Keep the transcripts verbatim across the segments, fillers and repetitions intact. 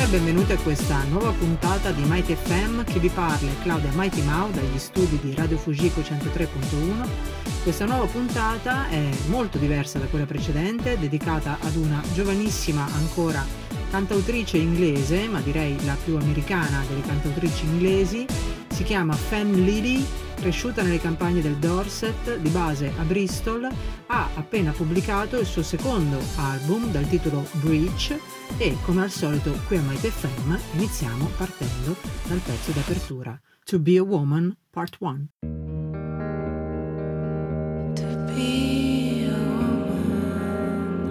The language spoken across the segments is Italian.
benvenuti a questa nuova puntata di Mighty F M. Chi vi parla è Claudia Mighty Mau dagli studi di Radio Fujiko centotré punto uno. Questa nuova puntata è molto diversa da quella precedente, dedicata ad una giovanissima ancora cantautrice inglese, ma direi la più americana delle cantautrici inglesi. Si chiama Fan Lily, cresciuta nelle campagne del Dorset, di base a Bristol. Ha appena pubblicato il suo secondo album dal titolo Breach e, come al solito qui a Mighty F M, iniziamo partendo dal pezzo d'apertura To Be a Woman Part one. To be a woman,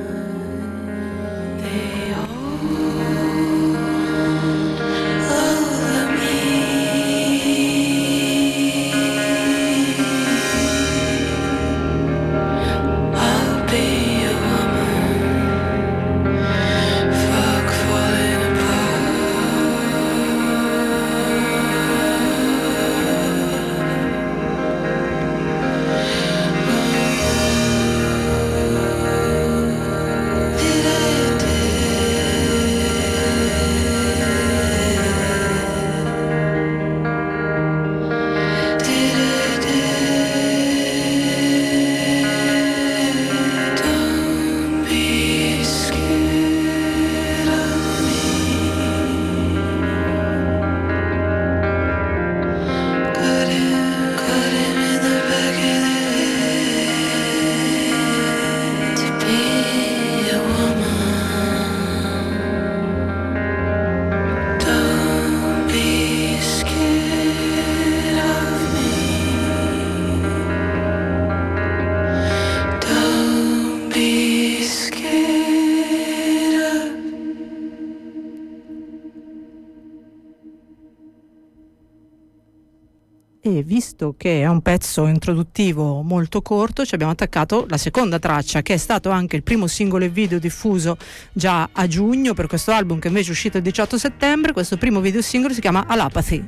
they all over me. I'll be a woman, fuck falling E visto che è un pezzo introduttivo molto corto, ci abbiamo attaccato la seconda traccia, che è stato anche il primo singolo e video diffuso già a giugno per questo album, che invece è uscito il diciotto settembre. Questo primo video singolo si chiama Alapathy.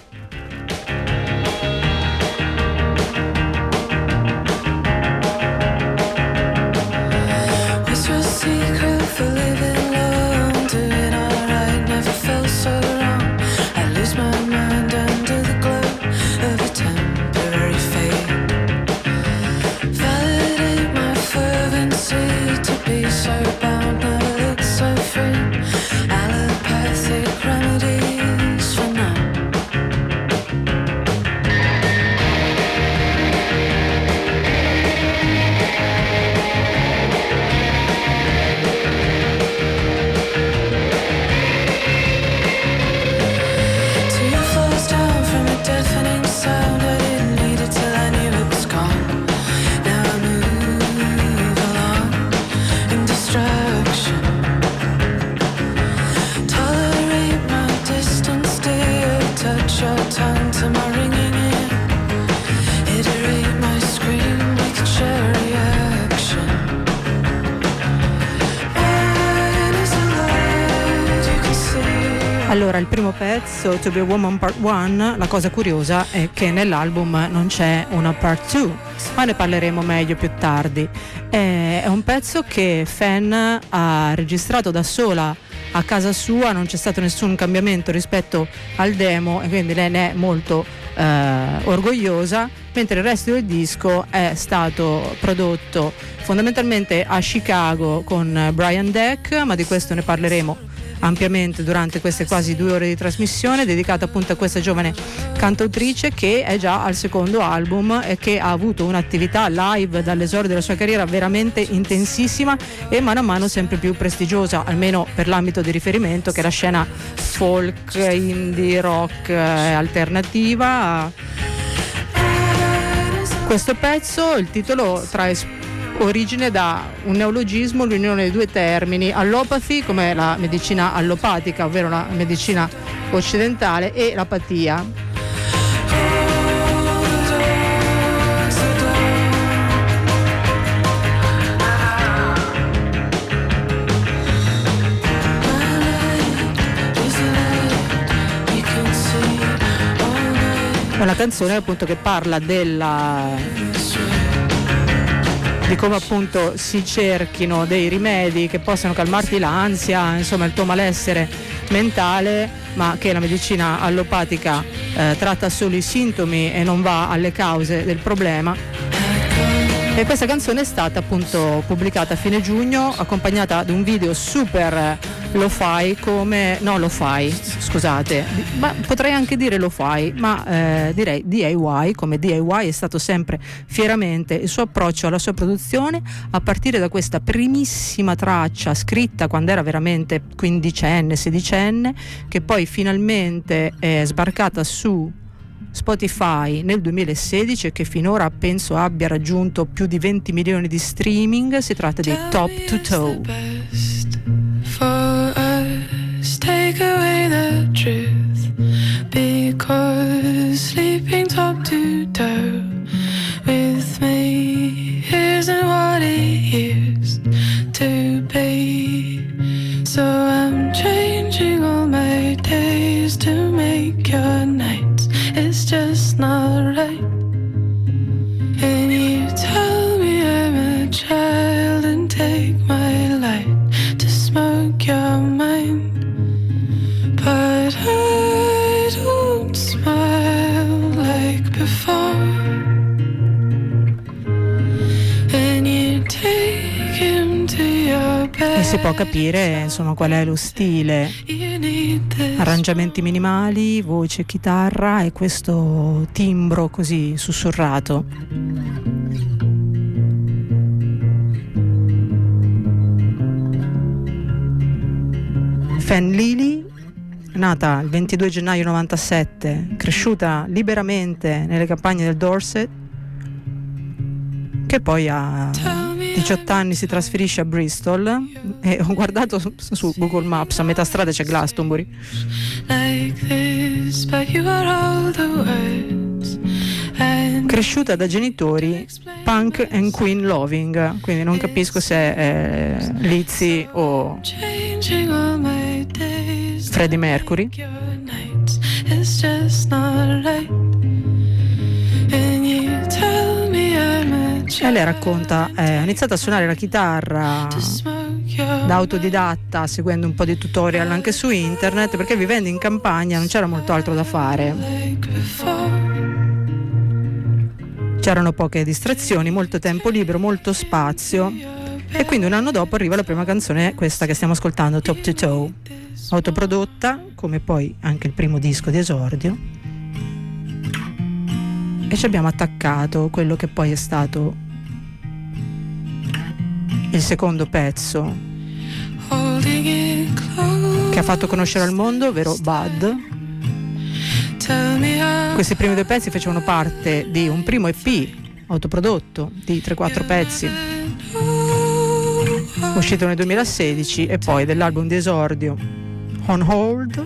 Allora, il primo pezzo, To Be a Woman Part one, la cosa curiosa è che nell'album non c'è una Part two, ma ne parleremo meglio più tardi. È un pezzo che Fan ha registrato da sola a casa sua, non c'è stato nessun cambiamento rispetto al demo e quindi lei ne è molto eh, orgogliosa, mentre il resto del disco è stato prodotto fondamentalmente a Chicago con Brian Deck, ma di questo ne parleremo ampiamente durante queste quasi due ore di trasmissione dedicata appunto a questa giovane cantautrice che è già al secondo album e che ha avuto un'attività live dall'esordio della sua carriera veramente intensissima e mano a mano sempre più prestigiosa, almeno per l'ambito di riferimento che è la scena folk, indie, rock eh, alternativa. Questo pezzo, il titolo trae origine da un neologismo, l'unione dei due termini, allopathy come la medicina allopatica, ovvero la medicina occidentale, e l'apatia. È una canzone appunto che parla della di come appunto si cerchino dei rimedi che possano calmarti l'ansia, insomma il tuo malessere mentale, ma che la medicina allopatica eh, tratta solo i sintomi e non va alle cause del problema. E questa canzone è stata appunto pubblicata a fine giugno, accompagnata da un video super lo-fi, come no lo-fi, scusate, ma potrei anche dire lo-fi, ma eh, direi D I Y, come D I Y è stato sempre fieramente il suo approccio alla sua produzione, a partire da questa primissima traccia scritta quando era veramente quindicenne, sedicenne, che poi finalmente è sbarcata su Spotify nel duemilasedici e che finora penso abbia raggiunto più di venti milioni di streaming. Si tratta di Top to Toe. For us, take away the truth, because sleeping top to toe with me isn't what it used to be. So I'm changing all my days to make your nights. It's just not right. And you tell me I'm a child and take my light to smoke your mind, but I don't smile like before. And you take him to your bed. E si può capire insomma qual è lo stile: arrangiamenti minimali, voce, chitarra e questo timbro così sussurrato. Fan Lily, nata il ventidue gennaio novantasette, cresciuta liberamente nelle campagne del Dorset, che poi a diciotto anni si trasferisce a Bristol, e ho guardato su, su Google Maps, a metà strada c'è Glastonbury. Cresciuta da genitori punk and queen loving, quindi non capisco se è Lizzy o Freddie Mercury. E lei racconta, eh, ha iniziato a suonare la chitarra da autodidatta, seguendo un po' di tutorial anche su internet, perché vivendo in campagna non c'era molto altro da fare. C'erano poche distrazioni, molto tempo libero, molto spazio, e quindi un anno dopo arriva la prima canzone, questa che stiamo ascoltando, Top to Toe, autoprodotta, come poi anche il primo disco di esordio, e ci abbiamo attaccato quello che poi è stato il secondo pezzo che ha fatto conoscere al mondo, ovvero Bud. Questi primi due pezzi facevano parte di un primo E P autoprodotto di tre quattro pezzi uscito nel duemilasedici, e poi dell'album di esordio On Hold.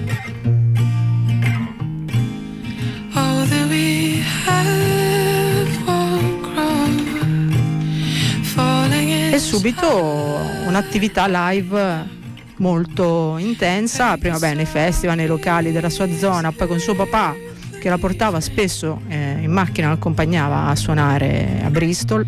E subito un'attività live molto intensa, prima beh, nei festival, nei locali della sua zona, poi con suo papà che la portava spesso eh, in macchina, l'accompagnava a suonare a Bristol.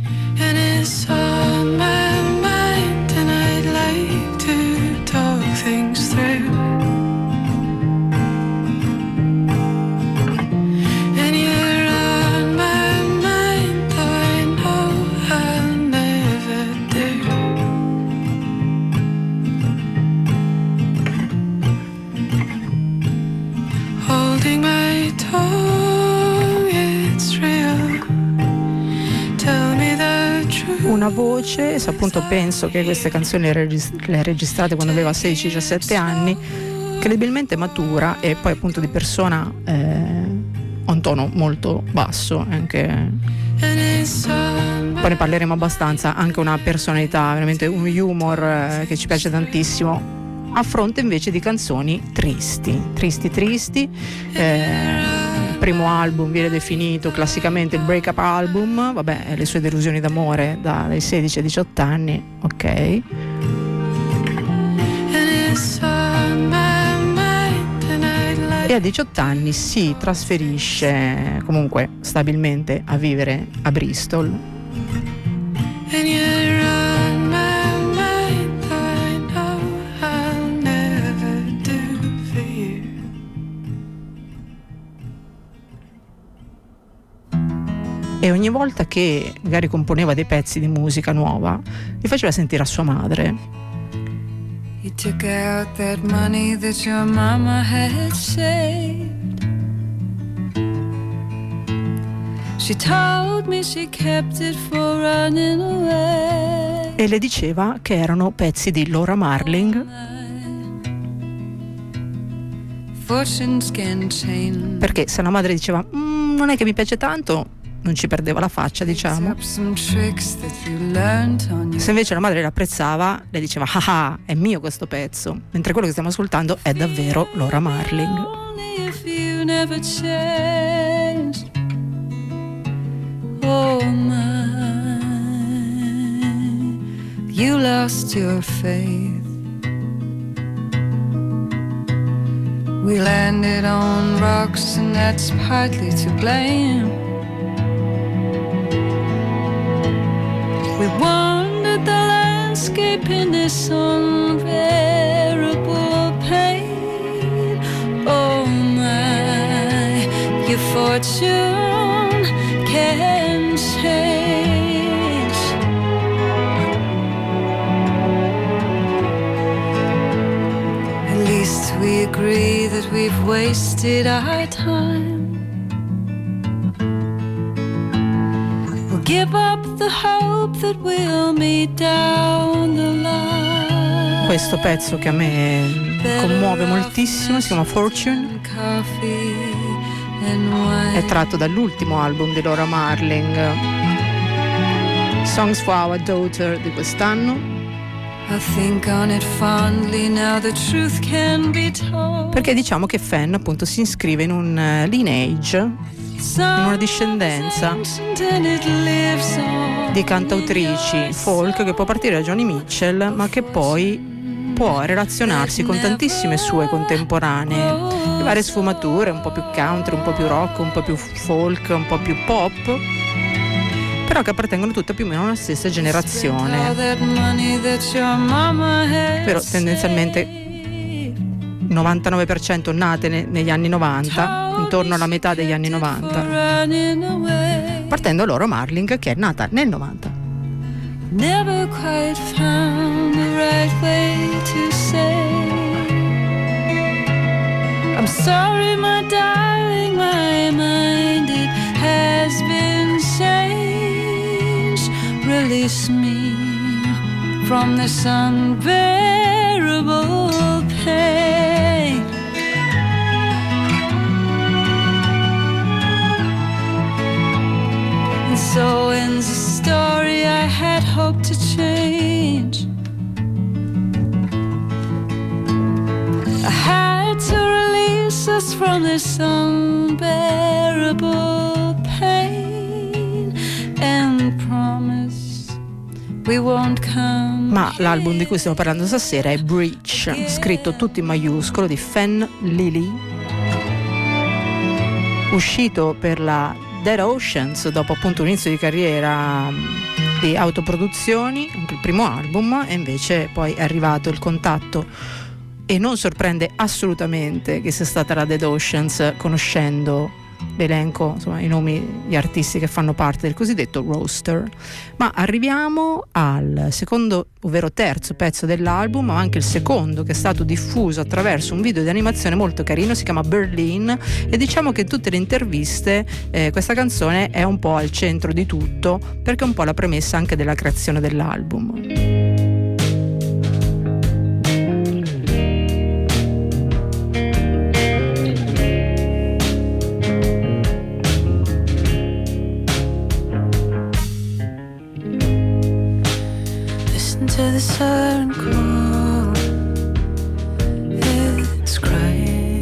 Una voce, se appunto penso che queste canzoni le, regist- le registrate quando aveva sedici diciassette anni, credibilmente matura, e poi appunto di persona eh, ha un tono molto basso, anche poi ne parleremo abbastanza, anche una personalità, veramente un humor eh, che ci piace tantissimo, a fronte invece di canzoni tristi, tristi tristi. Eh, primo album viene definito classicamente il break up album, vabbè, le sue delusioni d'amore da, dai sedici ai diciotto anni, ok. E a diciotto anni si trasferisce comunque stabilmente a vivere a Bristol, and yet on my mind I know I'll never do for you. E ogni volta che magari componeva dei pezzi di musica nuova li faceva sentire a sua madre. You took out that money that your mama had saved. She told me she kept it for running away. E le diceva che erano pezzi di Laura Marling, Fortunes can change. perché se la madre diceva mm, non è che mi piace tanto, non ci perdeva la faccia, diciamo. Some tricks that you learned on your Se invece la madre l'apprezzava, le diceva ah ah, è mio questo pezzo, mentre quello che stiamo ascoltando è davvero Laura Marling. only if you never changed. Oh my, you lost your faith. We landed on rocks and that's partly to blame. We wandered the landscape in this unbearable pain. Oh my, your fortune can change. At least we agree that we've wasted our time. We'll give up the hope that we'll meet down the line. Questo pezzo che a me commuove moltissimo si chiama Fortune, Coffee and wine. è tratto dall'ultimo album di Laura Marling, Songs for Our Daughter di quest'anno, I think on it fondly now, the truth can be told. perché diciamo che Fenn appunto si iscrive in un eh, lineage, in una discendenza di cantautrici folk che può partire da Joni Mitchell ma che poi può relazionarsi con tantissime sue contemporanee di varie sfumature, un po' più country, un po' più rock, un po' più folk, un po' più pop, però che appartengono tutte più o meno alla stessa generazione, però tendenzialmente novantanove per cento nate ne- negli anni novanta, intorno alla metà degli anni novanta, partendo da Laura Marling che è nata nel novanta. Never quite found the right way to say I'm sorry, my darling, my mind, it has been changed. Release me from this unbearable pain. And so ends the story I had hoped to change. I had to release us from this unbearable pain and promise we won't come. Ma l'album di cui stiamo parlando stasera è Breach, scritto tutto in maiuscolo, di Fenn Lily, uscito per la Dead Oceans dopo appunto un inizio di carriera di autoproduzioni, anche il primo album, e invece poi è arrivato il contatto, e non sorprende assolutamente che sia stata la Dead Oceans, conoscendo l'elenco, insomma i nomi, gli artisti che fanno parte del cosiddetto roster. Ma arriviamo al secondo, ovvero terzo pezzo dell'album, ma anche il secondo, che è stato diffuso attraverso un video di animazione molto carino, si chiama Berlin, e diciamo che in tutte le interviste eh, questa canzone è un po' al centro di tutto, perché è un po' la premessa anche della creazione dell'album. To the siren call, it's crying.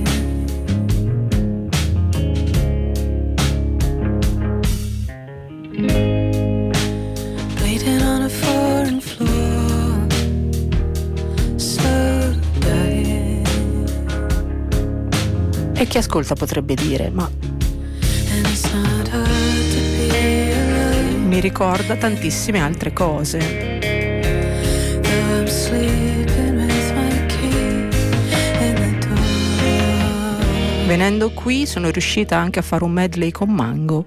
Bleeding on a foreign floor, so dying. E chi ascolta potrebbe dire: ma And it's not hard to be alone. mi mi ricorda tantissime altre cose. Venendo qui sono riuscita anche a fare un medley con Mango.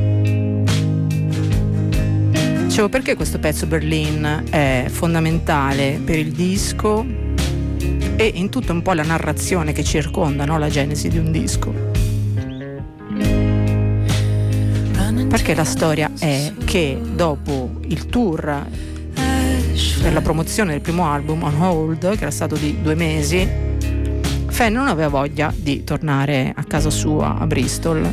Dicevo, perché questo pezzo Berlin è fondamentale per il disco e in tutta un po' la narrazione che circonda, no, la genesi di un disco. Perché la storia è che dopo il tour per la promozione del primo album On Hold, che era stato di due mesi, Fenn non aveva voglia di tornare a casa sua a Bristol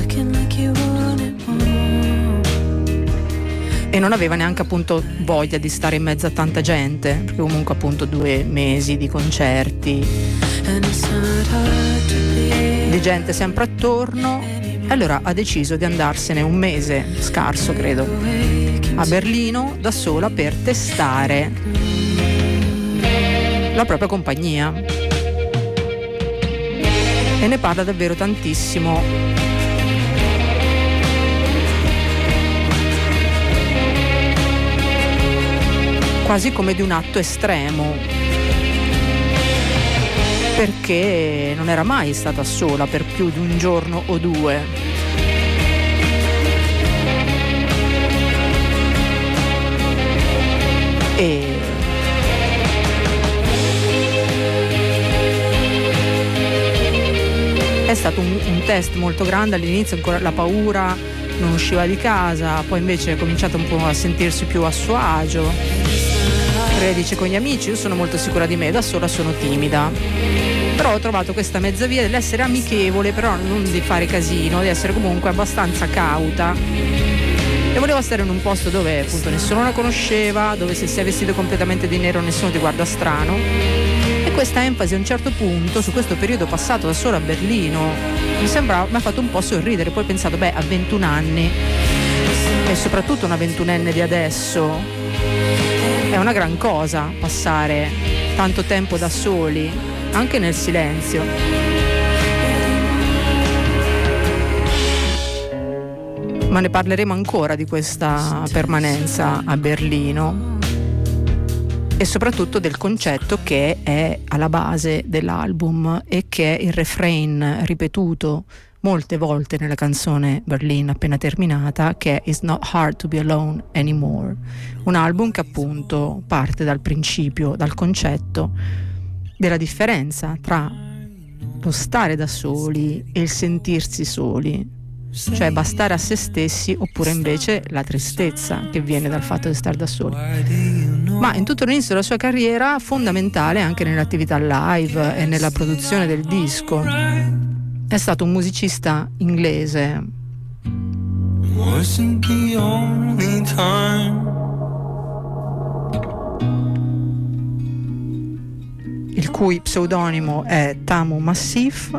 e non aveva neanche appunto voglia di stare in mezzo a tanta gente, perché comunque appunto due mesi di concerti, di gente sempre attorno. Allora ha deciso di andarsene un mese scarso, credo, a Berlino da sola per testare la propria compagnia, e ne parla davvero tantissimo. Quasi come di un atto estremo, perché non era mai stata sola per più di un giorno o due. E è stato un, un test molto grande. All'inizio ancora la paura, non usciva di casa, poi invece ha cominciato un po' a sentirsi più a suo agio. Lei dice: con gli amici io sono molto sicura di me, da sola sono timida, però ho trovato questa mezza via dell'essere amichevole, però non di fare casino, di essere comunque abbastanza cauta, e volevo stare in un posto dove appunto nessuno la conosceva, dove se sei vestito completamente di nero nessuno ti guarda strano. E questa enfasi a un certo punto su questo periodo passato da sola a Berlino mi sembrava, mi ha fatto un po' sorridere. Poi ho pensato, beh, a ventuno anni, e soprattutto una ventunenne di adesso, è una gran cosa passare tanto tempo da soli, anche nel silenzio. Ma ne parleremo ancora di questa permanenza a Berlino e soprattutto del concetto che è alla base dell'album e che è il refrain ripetuto molte volte nella canzone Berlin appena terminata, che è It's Not Hard to Be Alone Anymore. Un album che appunto parte dal principio, dal concetto della differenza tra lo stare da soli e il sentirsi soli, cioè bastare a se stessi, oppure invece la tristezza che viene dal fatto di stare da soli. Ma in tutto l'inizio della sua carriera, fondamentale anche nell'attività live e nella produzione del disco, è stato un musicista inglese il cui pseudonimo è Tamu Massif.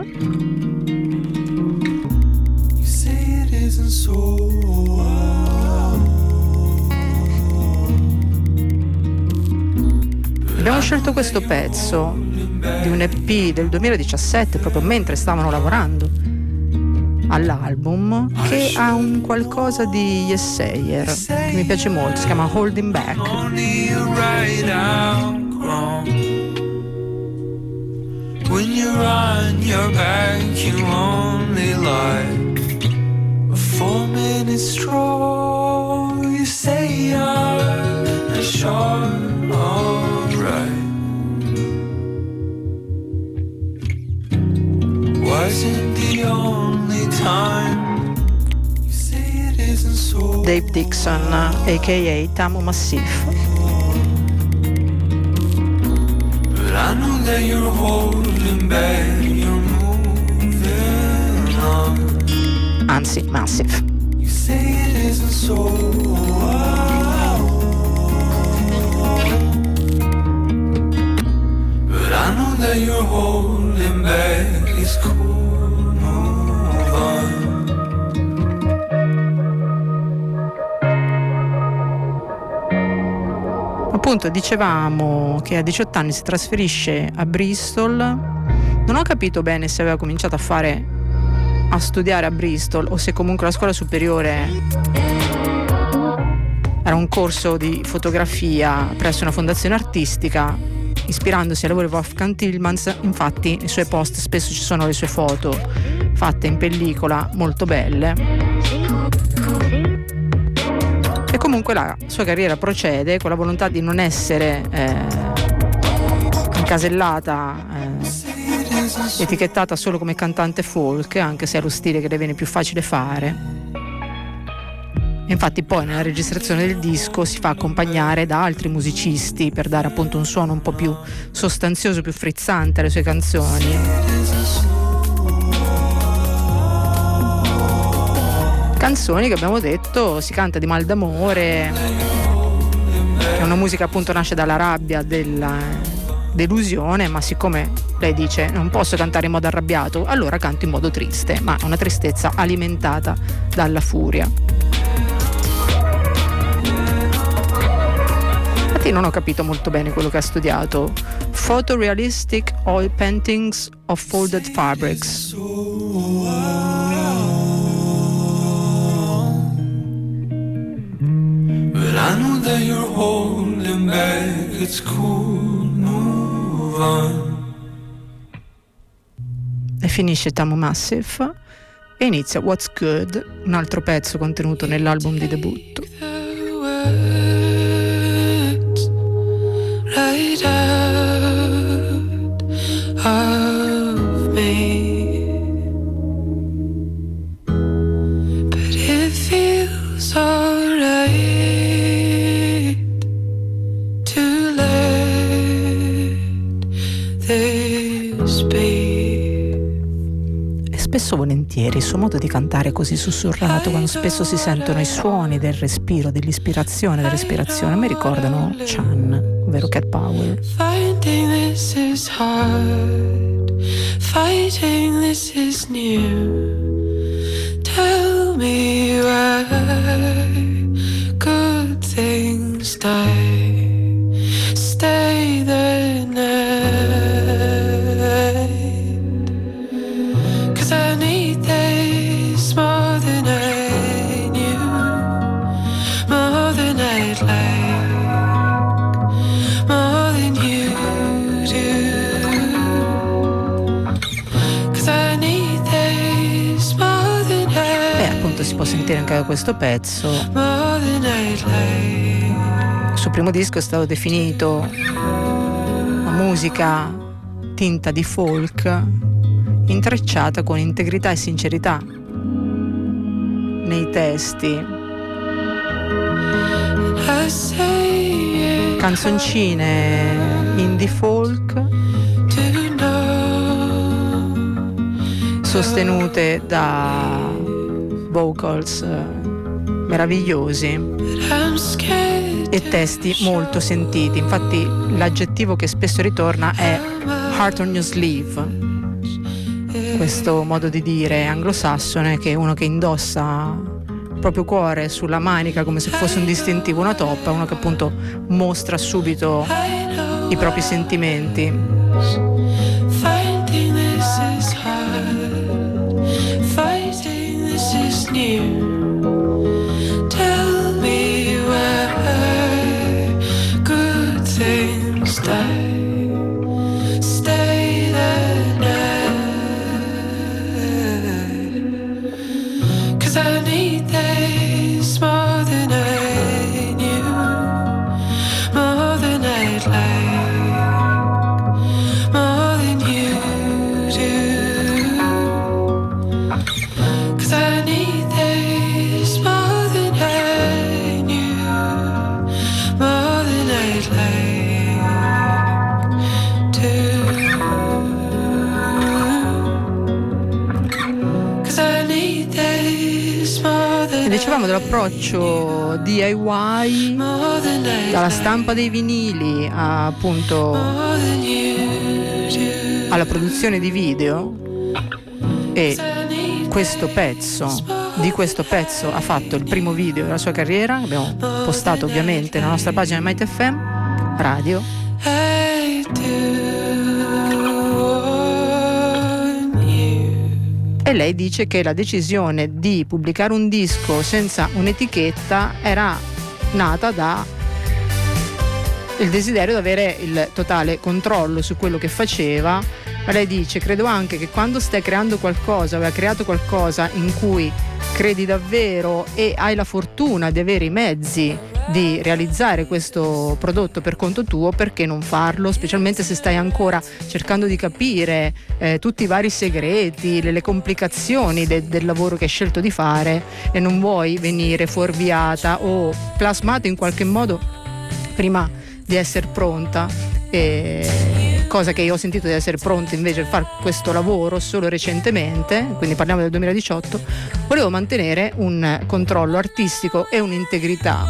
Abbiamo scelto questo pezzo di un E P del duemiladiciassette, proprio mentre stavano lavorando all'album, che ha un qualcosa di Yesayer che mi piace molto, si chiama Holding Back. When you're on your back, you only like a four minute stroll. You say you're a short, alright. Wasn't the only time. You say it isn't so. Dave Dixon, a k a. Tamu Massif. I know that you're holding back, you're moving on. Anzi, Massive. You say it isn't so. But I know that you're holding back, it's cool, move on. Appunto, dicevamo che a diciotto anni si trasferisce a Bristol. Non ho capito bene se aveva cominciato a fare a studiare a Bristol o se comunque la scuola superiore era un corso di fotografia presso una fondazione artistica, ispirandosi al lavoro di Wolfgang Tillmans. Infatti nei suoi post spesso ci sono le sue foto fatte in pellicola molto belle. E comunque la sua carriera procede con la volontà di non essere eh, incasellata, eh, etichettata solo come cantante folk, anche se è lo stile che le viene più facile fare. Infatti poi nella registrazione del disco si fa accompagnare da altri musicisti per dare appunto un suono un po' più sostanzioso, più frizzante alle sue canzoni. Canzoni che abbiamo detto si canta di mal d'amore, è una musica appunto nasce dalla rabbia, della delusione, ma siccome lei dice non posso cantare in modo arrabbiato, allora canto in modo triste, ma una tristezza alimentata dalla furia. Infatti non ho capito molto bene quello che ha studiato. Photorealistic oil paintings of folded fabrics. But I know that you're holding back, it's cool, move on. E finisce Tamu Massif e inizia What's Good, un altro pezzo contenuto nell'album di debutto. Right out of me, but it feels alright to let this be. E spesso volentieri il suo modo di cantare è così sussurrato, quando spesso si sentono i suoni del respiro, dell'ispirazione, dell'espirazione, mi ricordano Chan, ovvero Cat Power. Finding this is hard, fighting this is new. Tell me why good things die. Stay the night, 'cause I need this more than I knew, more than I'd like, more than you do, 'cause I need this more than I, E appunto si può sentire anche da questo pezzo. more than I'd like. Il suo primo disco è stato definito una musica tinta di folk, intrecciata con integrità e sincerità nei testi, I say it canzoncine indie folk to know, sostenute da vocals eh, meravigliosi but I'm scared e testi molto sentiti. Infatti l'aggettivo che spesso ritorna è heart on your sleeve, questo modo di dire anglosassone, che è uno che indossa il proprio cuore sulla manica come se fosse un distintivo, una toppa, uno che appunto mostra subito i propri sentimenti. Finding this is hard, fighting this is new. Tell me why good things die. Stay the night, 'cause I need this more than I knew, more than I'd like, more than you do, 'cause I need this more than I knew, more than I'd like to, 'cause I need this more than E dicevamo dell'approccio D I Y, more than I dalla stampa dei vinili a, appunto more than you do. alla produzione di video, e questo pezzo di questo pezzo ha fatto il primo video della sua carriera, abbiamo postato ovviamente nella nostra pagina Might F M Radio. I do want you. E lei dice che la decisione di pubblicare un disco senza un'etichetta era nata da il desiderio di avere il totale controllo su quello che faceva. Ma lei dice: credo anche che quando stai creando qualcosa o hai creato qualcosa in cui credi davvero e hai la fortuna di avere i mezzi di realizzare questo prodotto per conto tuo, perché non farlo? Specialmente se stai ancora cercando di capire eh, tutti i vari segreti, le, le complicazioni de, del lavoro che hai scelto di fare, e non vuoi venire fuorviata o plasmata in qualche modo prima di essere pronta. E cosa che io ho sentito di essere pronta invece a fare questo lavoro solo recentemente, quindi parliamo del duemiladiciotto. Volevo mantenere un controllo artistico e un'integrità,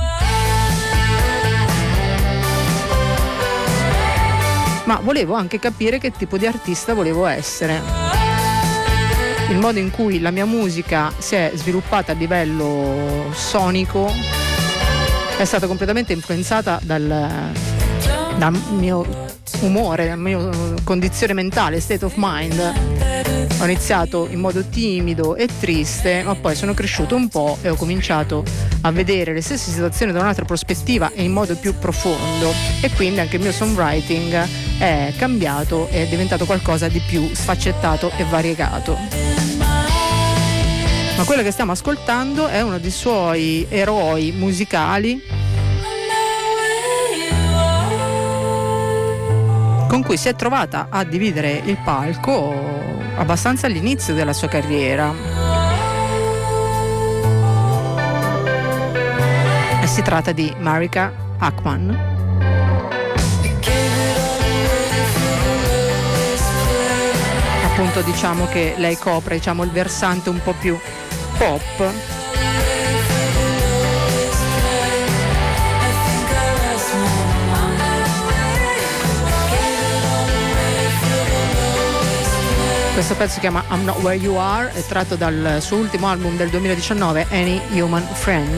ma volevo anche capire che tipo di artista volevo essere. Il modo in cui la mia musica si è sviluppata a livello sonico è stata completamente influenzata dal dal mio umore, dalla mia condizione mentale, state of mind. Ho iniziato in modo timido e triste, ma poi sono cresciuto un po' e ho cominciato a vedere le stesse situazioni da un'altra prospettiva e in modo più profondo, e quindi anche il mio songwriting è cambiato e è diventato qualcosa di più sfaccettato e variegato. Ma quello che stiamo ascoltando è uno dei suoi eroi musicali, con cui si è trovata a dividere il palco abbastanza all'inizio della sua carriera. E si tratta di Marika Ackman. Appunto, diciamo che lei copre, diciamo, il versante un po' più pop. Questo pezzo si chiama I'm Not Where You Are, è tratto dal suo ultimo album del duemiladiciannove, Any Human Friend.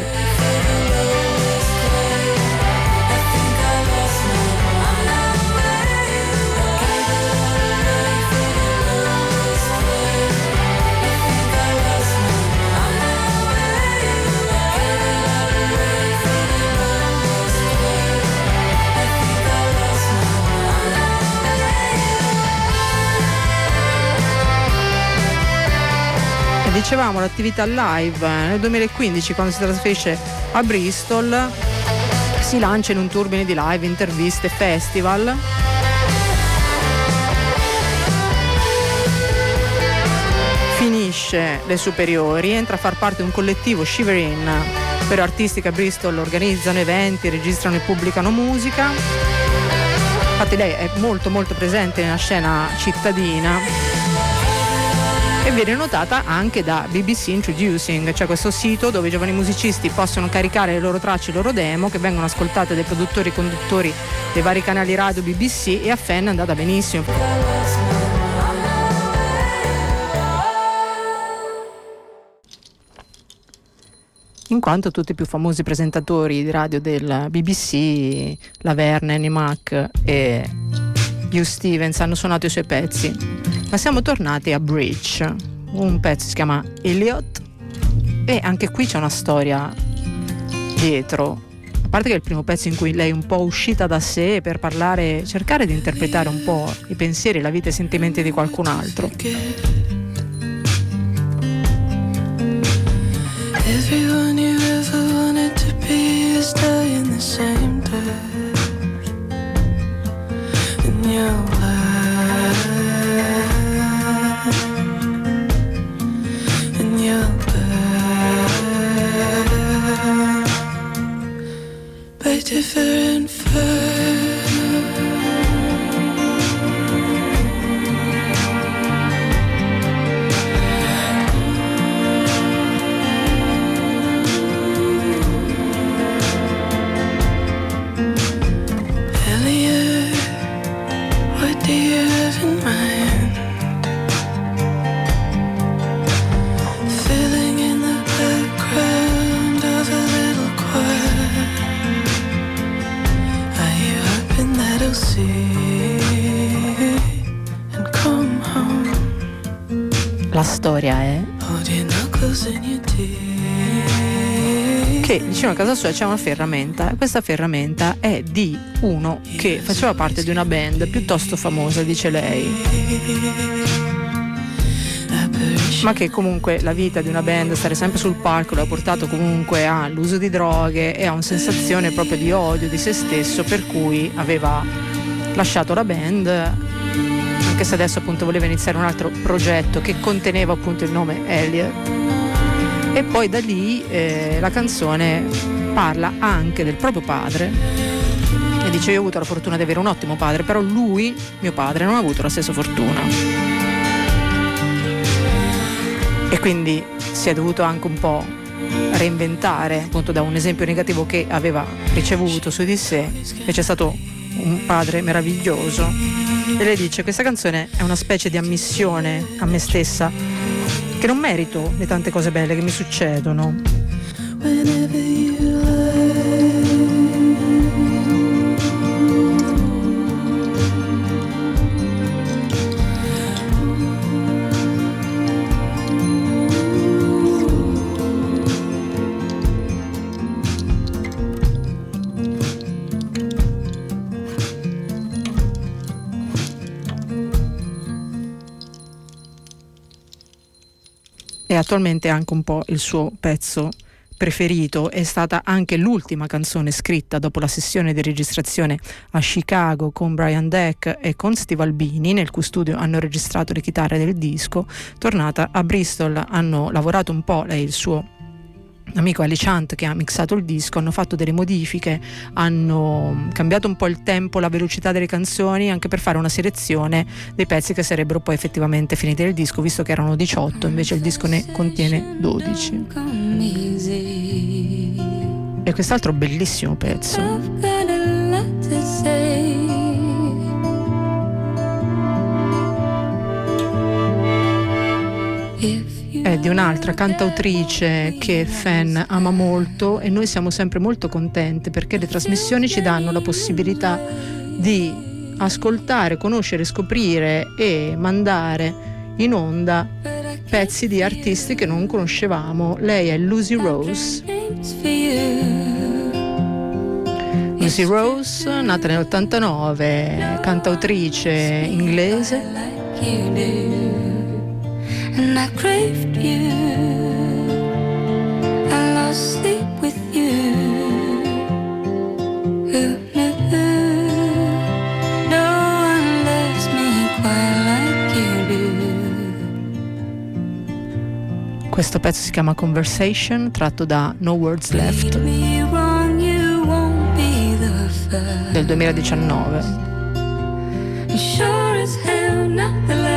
Dicevamo, l'attività live nel duemilaquindici, quando si trasferisce a Bristol, si lancia in un turbine di live, interviste, festival. Finisce le superiori, entra a far parte di un collettivo, Shiverin, per artisti che a Bristol organizzano eventi, registrano e pubblicano musica. Infatti lei è molto molto presente nella scena cittadina e viene notata anche da B B C Introducing, cioè questo sito dove i giovani musicisti possono caricare le loro tracce, i loro demo, che vengono ascoltate dai produttori e conduttori dei vari canali radio B B C, e a Fan è andata benissimo. In quanto tutti i più famosi presentatori di radio del B B C, Laverne, Annie Mac e Hugh Stevens, hanno suonato i suoi pezzi. Ma siamo tornati a Bridge, un pezzo si chiama Elliot, e anche qui c'è una storia dietro. A parte che è il primo pezzo in cui lei è un po' uscita da sé per parlare, cercare di interpretare un po' i pensieri, la vita e i sentimenti di qualcun altro. Everyone you ever wanted to be is dying the same day in your life, in your bed, by different fate. La storia è che che vicino a casa sua c'è una ferramenta, e questa ferramenta è di uno che faceva parte di una band piuttosto famosa, dice lei, ma che comunque la vita di una band, stare sempre sul palco, l'ha portato comunque all'uso di droghe e a una sensazione proprio di odio di se stesso, per cui aveva lasciato la band, anche se adesso appunto voleva iniziare un altro progetto che conteneva appunto il nome Elliot. E poi da lì eh, la canzone parla anche del proprio padre e dice: io ho avuto la fortuna di avere un ottimo padre, però lui, mio padre, non ha avuto la stessa fortuna, e quindi si è dovuto anche un po' reinventare appunto da un esempio negativo che aveva ricevuto su di sé, e c'è stato un padre meraviglioso. E lei dice: questa canzone è una specie di ammissione a me stessa che non merito le tante cose belle che mi succedono. E attualmente anche un po' il suo pezzo preferito. È stata anche l'ultima canzone scritta dopo la sessione di registrazione a Chicago con Brian Deck e con Steve Albini, nel cui studio hanno registrato le chitarre del disco. Tornata a Bristol, hanno lavorato un po', lei e il suo amico Ali Chant che ha mixato il disco, hanno fatto delle modifiche, hanno cambiato un po' il tempo, la velocità delle canzoni, anche per fare una selezione dei pezzi che sarebbero poi effettivamente finiti nel disco, visto che erano diciotto, invece il disco ne contiene dodici. E quest'altro bellissimo pezzo è di un'altra cantautrice che Fan ama molto, e noi siamo sempre molto contenti perché le trasmissioni ci danno la possibilità di ascoltare, conoscere, scoprire e mandare in onda pezzi di artisti che non conoscevamo. Lei è Lucy Rose. Lucy Rose, nata nell'ottantanove, cantautrice inglese. And I craved you, I lost sleep with you. Who knew? No one loves me quite like you do. Questo pezzo si chiama Conversation, tratto da No Words Left del duemiladiciannove. Sure as hell not the last.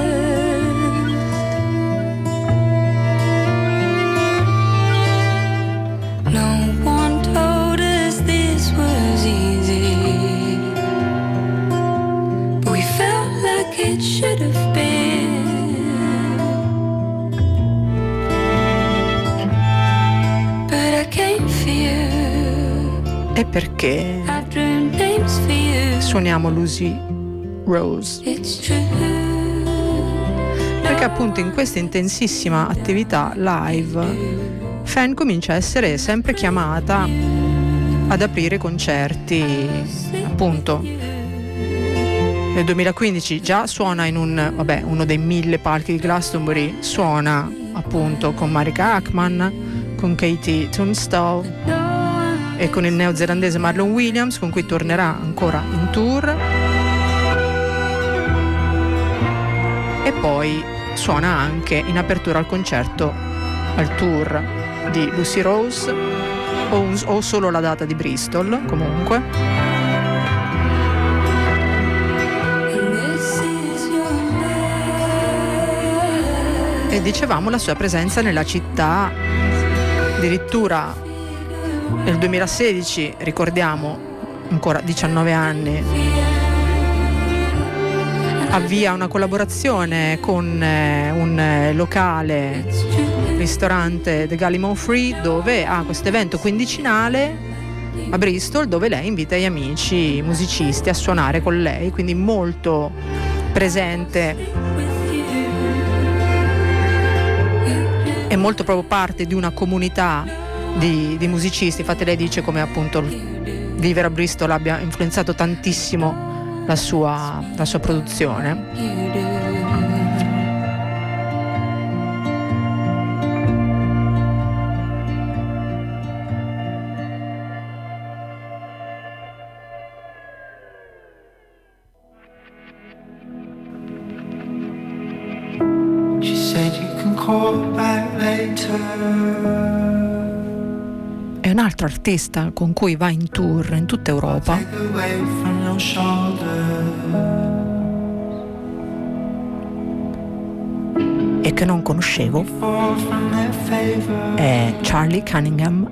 It should have been, but I came for you. E perché suoniamo Lucy Rose? Perché appunto in questa intensissima attività live Fan comincia a essere sempre chiamata ad aprire concerti, appunto. Nel duemilaquindici già suona in un, vabbè, uno dei mille palchi di Glastonbury, suona appunto con Marika Ackman, con Katie Tunstall e con il neozelandese Marlon Williams, con cui tornerà ancora in tour. E poi suona anche in apertura al concerto, al tour di Lucy Rose, o, un, o solo la data di Bristol comunque. E dicevamo la sua presenza nella città, addirittura nel duemilasedici, ricordiamo, ancora diciannove anni, avvia una collaborazione con eh, un eh, locale ristorante The Gallimore Free, dove ha questo evento quindicinale a Bristol, dove lei invita gli amici musicisti a suonare con lei, quindi molto presente e molto proprio parte di una comunità di, di musicisti. Infatti lei dice come appunto vivere a Bristol abbia influenzato tantissimo la sua, la sua produzione. È un altro artista con cui va in tour in tutta Europa e che non conoscevo, è Charlie Cunningham.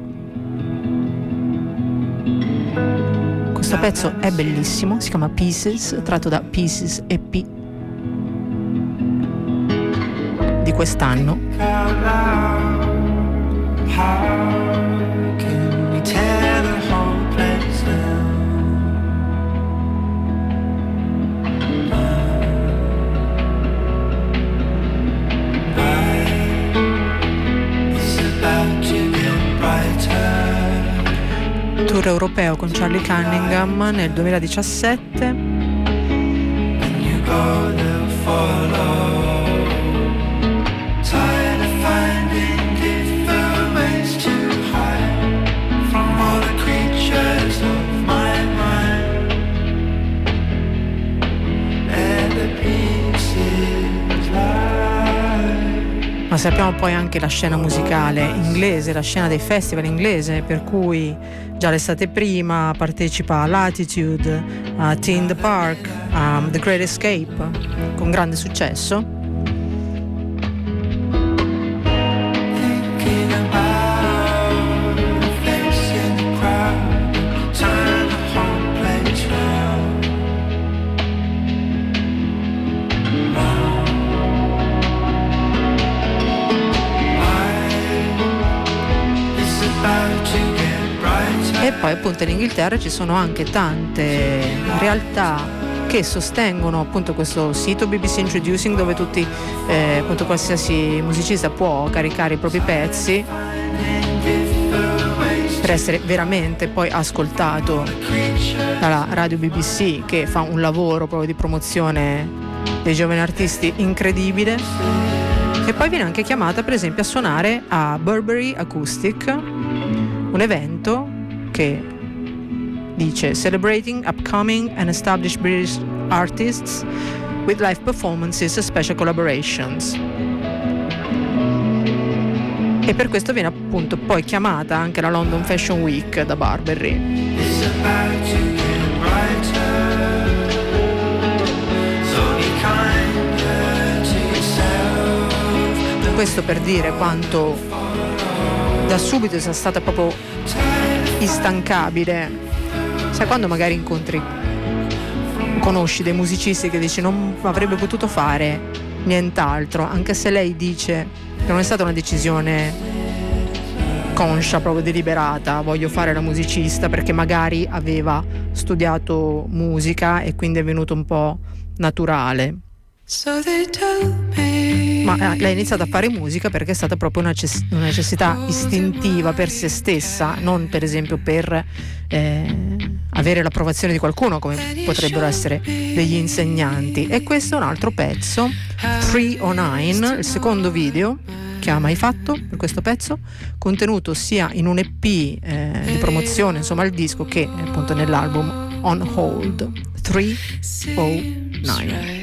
Questo pezzo è bellissimo, si chiama Pieces, tratto da Pieces E P di quest'anno. Tour europeo con Charlie Cunningham nel duemiladiciassette. Ma sappiamo poi anche la scena musicale inglese, la scena dei festival inglese, per cui già l'estate prima partecipa a Latitude, a Tea in the Park, a The Great Escape, con grande successo. E poi appunto in Inghilterra ci sono anche tante realtà che sostengono appunto questo sito B B C Introducing, dove tutti eh, appunto qualsiasi musicista può caricare i propri pezzi per essere veramente poi ascoltato dalla radio B B C, che fa un lavoro proprio di promozione dei giovani artisti incredibile. E poi viene anche chiamata per esempio a suonare a Burberry Acoustic, un evento che dice Celebrating Upcoming and Established British Artists with Live Performances and Special Collaborations. E per questo viene appunto poi chiamata anche la London Fashion Week da Burberry. Questo per dire quanto da subito sia stata proprio instancabile. Sai quando magari incontri, conosci dei musicisti che dici non avrebbe potuto fare nient'altro, anche se lei dice che non è stata una decisione conscia, proprio deliberata, voglio fare la musicista, perché magari aveva studiato musica e quindi è venuto un po' naturale. So they tell me. Ma eh, lei ha iniziato a fare musica perché è stata proprio una, necess- una necessità istintiva per se stessa, non per esempio per eh, avere l'approvazione di qualcuno, come potrebbero essere degli insegnanti. E questo è un altro pezzo, tre o nove, il secondo video che ha mai fatto per questo pezzo, contenuto sia in un E P eh, di promozione, insomma il disco, che appunto nell'album On Hold. tre o nove,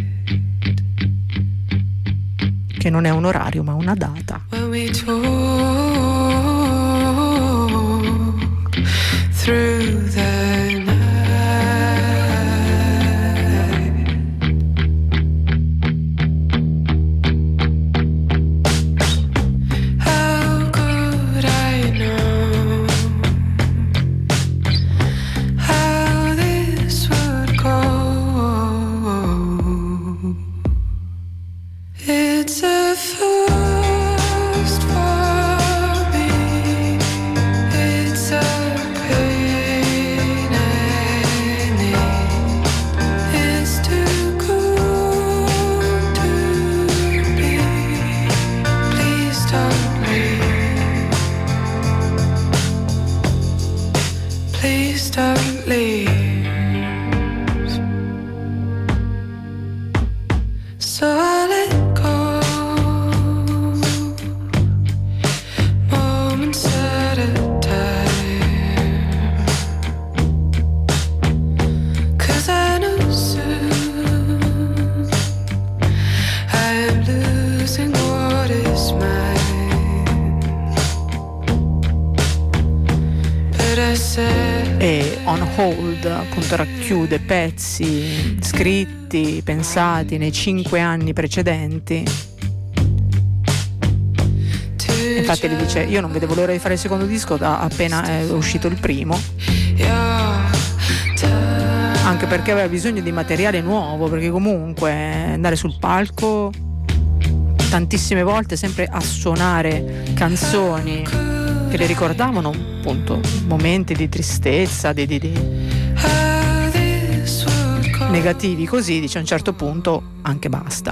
che non è un orario ma una data. When we talk through the night, how could I know how this would go? It's a first for don't leave. So I let go, moments at a time, 'cause I know soon I am losing what is mine. But I said, e On Hold appunto racchiude pezzi scritti, pensati nei cinque anni precedenti. Infatti lui dice: io non vedevo l'ora di fare il secondo disco da appena è uscito il primo, anche perché aveva bisogno di materiale nuovo, perché comunque andare sul palco tantissime volte sempre a suonare canzoni che le ricordavano appunto momenti di tristezza, di, di, di negativi, così dice a un certo punto anche basta.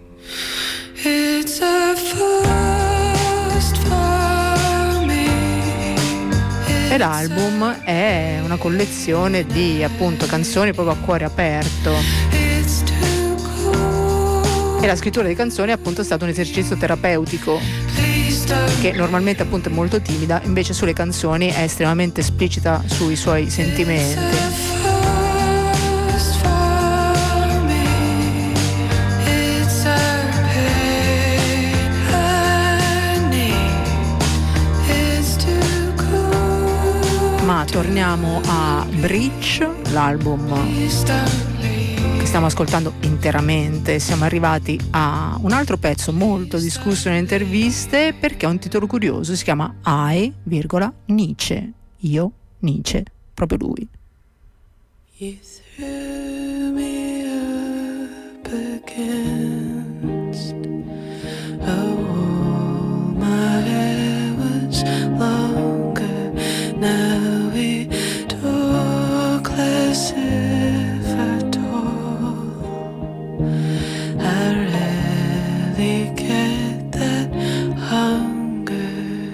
it's a first for me. E l'album è una collezione di appunto canzoni proprio a cuore aperto, It's too cool. e la scrittura di canzoni appunto è stato un esercizio terapeutico, Please don't. che normalmente appunto è molto timida, invece sulle canzoni è estremamente esplicita sui suoi It's sentimenti. a first for me. It's a pain I need. It's too cool. Ma torniamo a Bridge, l'album Please don't leave. che stiamo ascoltando interamente. Siamo arrivati a un altro pezzo molto discusso nelle interviste, perché ha un titolo curioso, si chiama I, virgola, Nietzsche. Io, Nietzsche, proprio lui. You threw me up against a wall. My hair was longer. Now we talk less if at all. I rarely get that hunger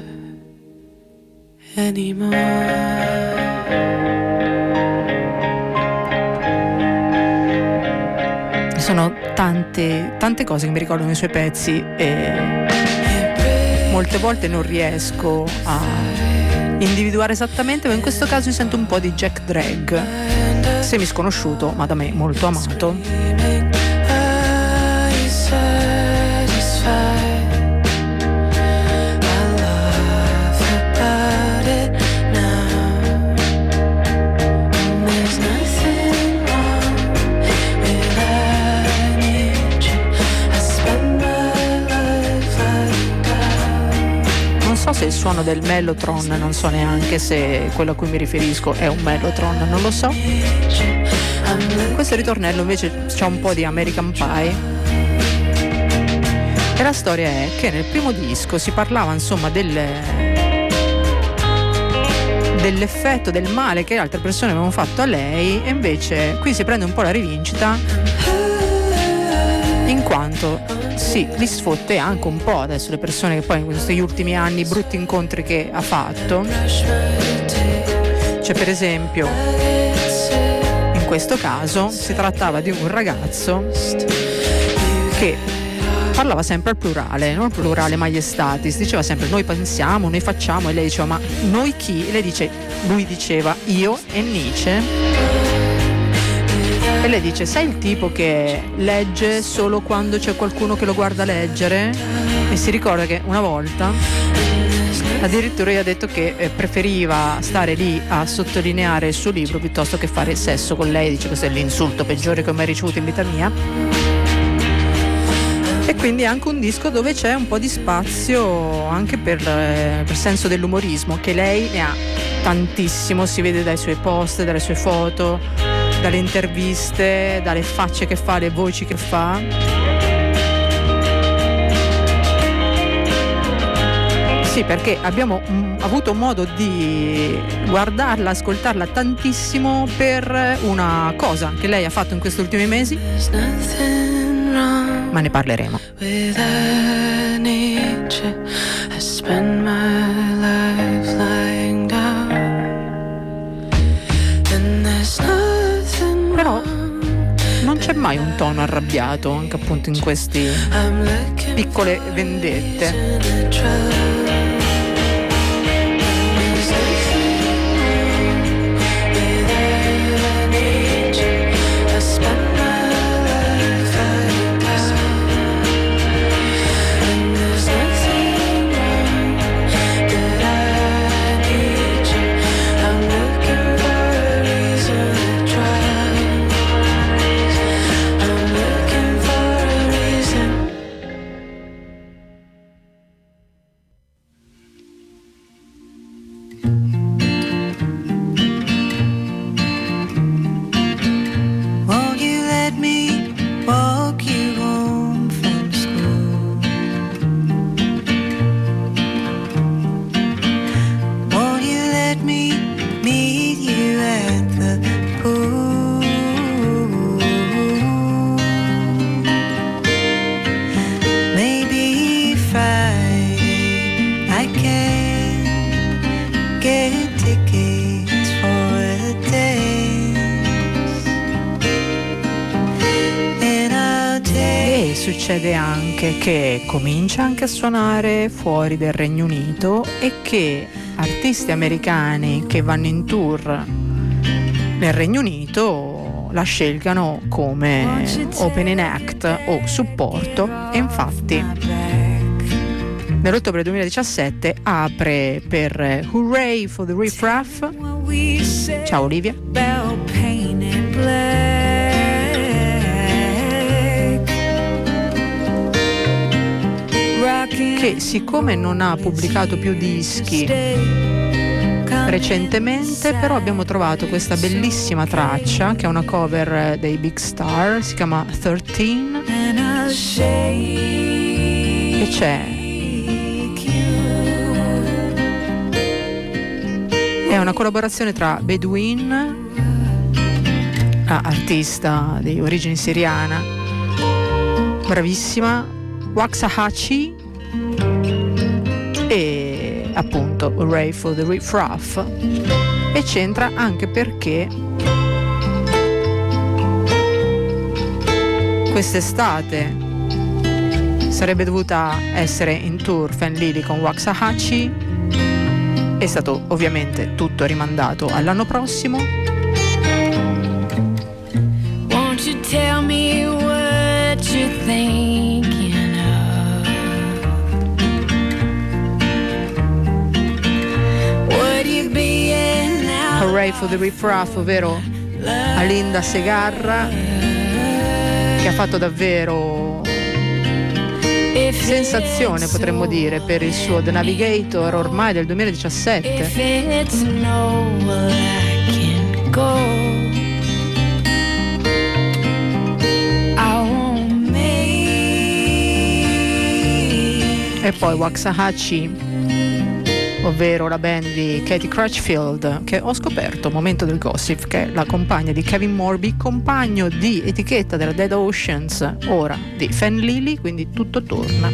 anymore. Ci sono tante, tante cose che mi ricordano i suoi pezzi e molte volte non riesco a individuare esattamente, ma in questo caso io sento un po' di Jack Dragg, semi sconosciuto ma da me molto amato. Non so se il suono del mellotron, non so neanche se quello a cui mi riferisco è un mellotron, non lo so. Questo ritornello invece c'ha un po' di American Pie. E la storia è che nel primo disco si parlava insomma del, dell'effetto, del male che altre persone avevano fatto a lei, e invece qui si prende un po' la rivincita, in quanto sì, li sfotte anche un po' adesso le persone che poi in questi ultimi anni, i brutti incontri che ha fatto. Cioè, per esempio, in questo caso si trattava di un ragazzo che parlava sempre al plurale, non al plurale maiestatis, diceva sempre noi pensiamo, noi facciamo, e lei diceva ma noi chi? E lei dice, lui diceva io e Nietzsche. E lei dice, sei il tipo che legge solo quando c'è qualcuno che lo guarda leggere? E si ricorda che una volta addirittura gli ha detto che preferiva stare lì a sottolineare il suo libro piuttosto che fare sesso con lei. Dice, questo è l'insulto peggiore che ho mai ricevuto in vita mia. E quindi è anche un disco dove c'è un po' di spazio anche per, eh, per senso dell'umorismo, che lei ne ha tantissimo, si vede dai suoi post, dalle sue foto, dalle interviste, dalle facce che fa, le voci che fa. Sì, perché abbiamo mh, avuto modo di guardarla, ascoltarla tantissimo per una cosa che lei ha fatto in questi ultimi mesi, ma ne parleremo. mai un tono arrabbiato, anche appunto in queste piccole vendette. Succede anche che comincia anche a suonare fuori del Regno Unito e che artisti americani che vanno in tour nel Regno Unito la scelgano come opening act o supporto, e infatti nell'ottobre duemiladiciassette apre per Hooray for the Riff Raff. Ciao Olivia. Che siccome non ha pubblicato più dischi recentemente, però abbiamo trovato questa bellissima traccia che è una cover dei Big Star, si chiama tredici, e c'è è una collaborazione tra Bedouin, artista di origine siriana, bravissima, Waxahachie, e appunto Hooray for the Riff Raff, e c'entra anche perché quest'estate sarebbe dovuta essere in tour Fan Lily con Waxahachie, è stato ovviamente tutto rimandato all'anno prossimo. Won't you tell me what you think? Hooray for the Riff Raff, ovvero Alinda Segarra, che ha fatto davvero sensazione, potremmo dire, per il suo The Navigator ormai del duemiladiciassette. E poi Waxahachie, ovvero la band di Katie Crutchfield, che ho scoperto, momento del gossip, che è la compagna di Kevin Morby, compagno di etichetta della Dead Oceans, ora di Fan Lily, quindi tutto torna.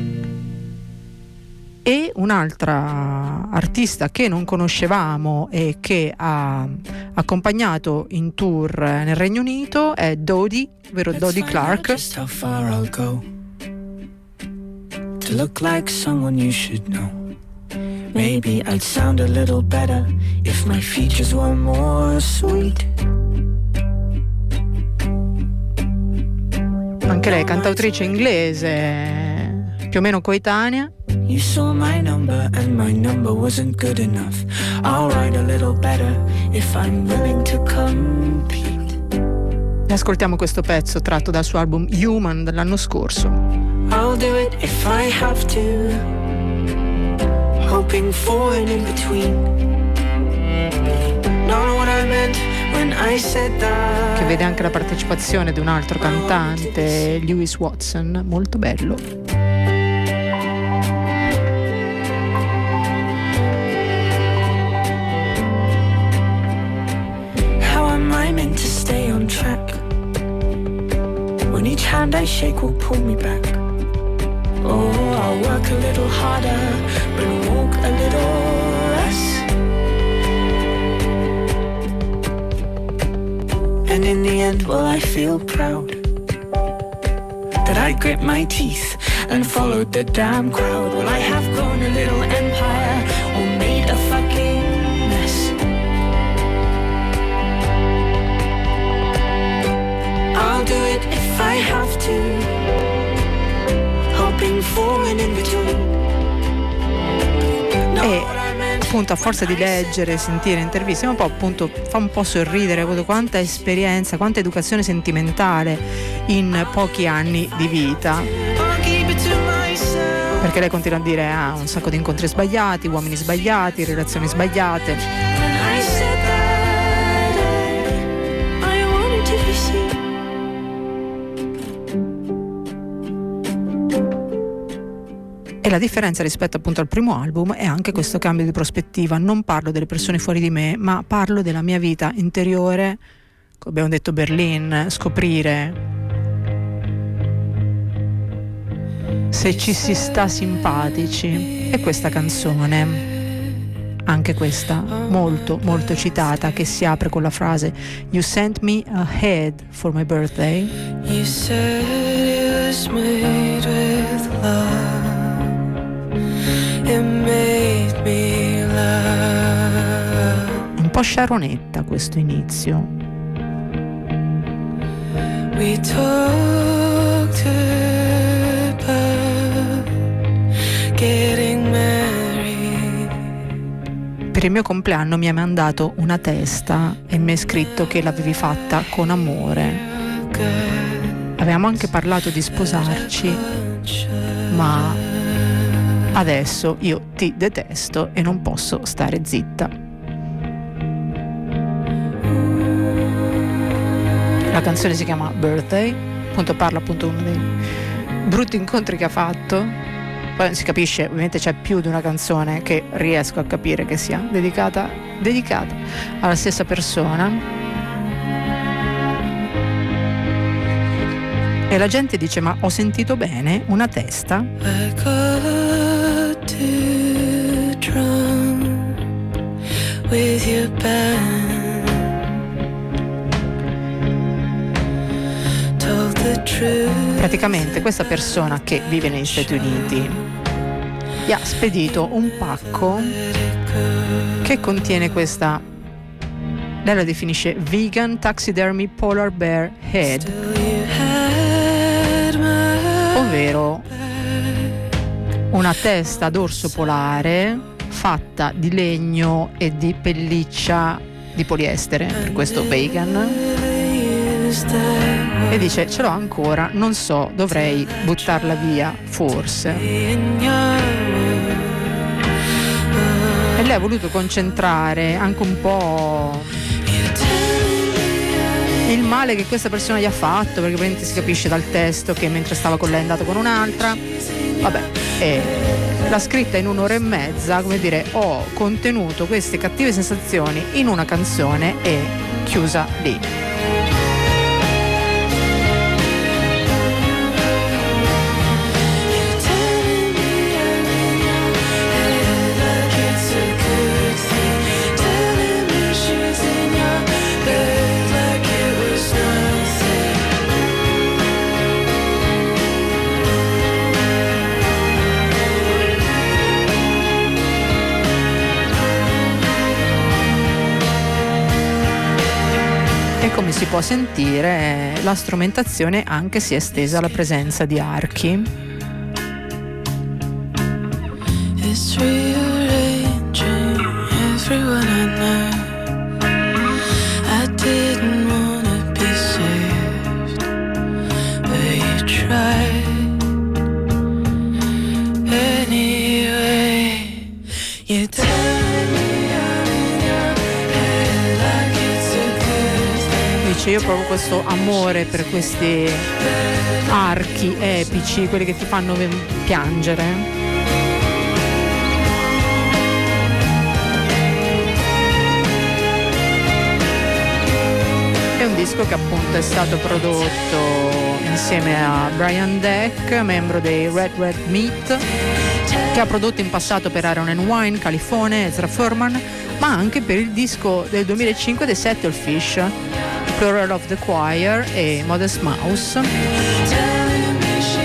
E un'altra artista che non conoscevamo e che ha accompagnato in tour nel Regno Unito è Dodie, ovvero Dodie Clark. To look like someone you should know. Maybe I'd sound a little better if my features were more sweet. Anche lei cantautrice inglese, più o meno coetanea. You saw my number and my number wasn't good enough. I'll write a little better if I'm willing to compete. E ascoltiamo questo pezzo tratto dal suo album Human dell'anno scorso. I'll do it if I have to. Hoping for an in-between. Not what I meant when I said that. Che vede anche la partecipazione di un altro cantante, Lewis Watson, molto bello. How am I meant to stay on track when each hand I shake will pull me back? Oh, I'll work a little harder, but walk a little less. And in the end, will I feel proud but I grit my teeth and followed the damn crowd. Well, I have grown a little empire or made a fucking mess. I'll do it if I have to, hoping for an in-between. E appunto, a forza di leggere, sentire interviste, un po' appunto fa un po' sorridere quanta esperienza, quanta educazione sentimentale in pochi anni di vita, perché lei continua a dire ha ah, un sacco di incontri sbagliati, uomini sbagliati, relazioni sbagliate. E la differenza rispetto appunto al primo album è anche questo cambio di prospettiva. Non parlo delle persone fuori di me, ma parlo della mia vita interiore, come abbiamo detto, Berlin, scoprire se ci si sta simpatici. E questa canzone, anche questa molto molto citata, che si apre con la frase You sent me a head for my birthday. You said it was made with love. It made me love. Un po' Sharonetta questo inizio. We talked about getting married. Per il mio compleanno mi ha mandato una testa e mi ha scritto che l'avevi fatta con amore. Avevamo anche parlato di sposarci, ma adesso io ti detesto e non posso stare zitta. La canzone si chiama Birthday, appunto parla appunto uno dei brutti incontri che ha fatto. Poi non si capisce, ovviamente c'è più di una canzone che riesco a capire che sia dedicata, dedicata alla stessa persona. E la gente dice: ma ho sentito bene? Una testa? With your band, told the truth. Praticamente questa persona che vive negli Stati Uniti gli ha spedito un pacco che contiene questa, lei la definisce vegan taxidermy polar bear head, ovvero una testa d'orso polare fatta di legno e di pelliccia di poliestere, per questo vegan. E dice: ce l'ho ancora, non so, dovrei buttarla via forse. E lei ha voluto concentrare anche un po' il male che questa persona gli ha fatto, perché praticamente si capisce dal testo che mentre stava con lei è andato con un'altra. Vabbè, e l'ha scritta in un'ora e mezza, come dire, ho contenuto queste cattive sensazioni in una canzone e chiusa lì. Come si può sentire, la strumentazione anche si è estesa alla presenza di archi. It's rearranging everyone I know. I didn't wanna be saved, but you tried anyway. You io provo questo amore per questi archi epici, quelli che ti fanno piangere. È un disco che appunto è stato prodotto insieme a Brian Deck, membro dei Red Red Meat, che ha prodotto in passato per Iron and Wine, California, Ezra Furman, ma anche per il disco del duemilacinque dei Settlefish, Plural of the Choir e Modest Mouse.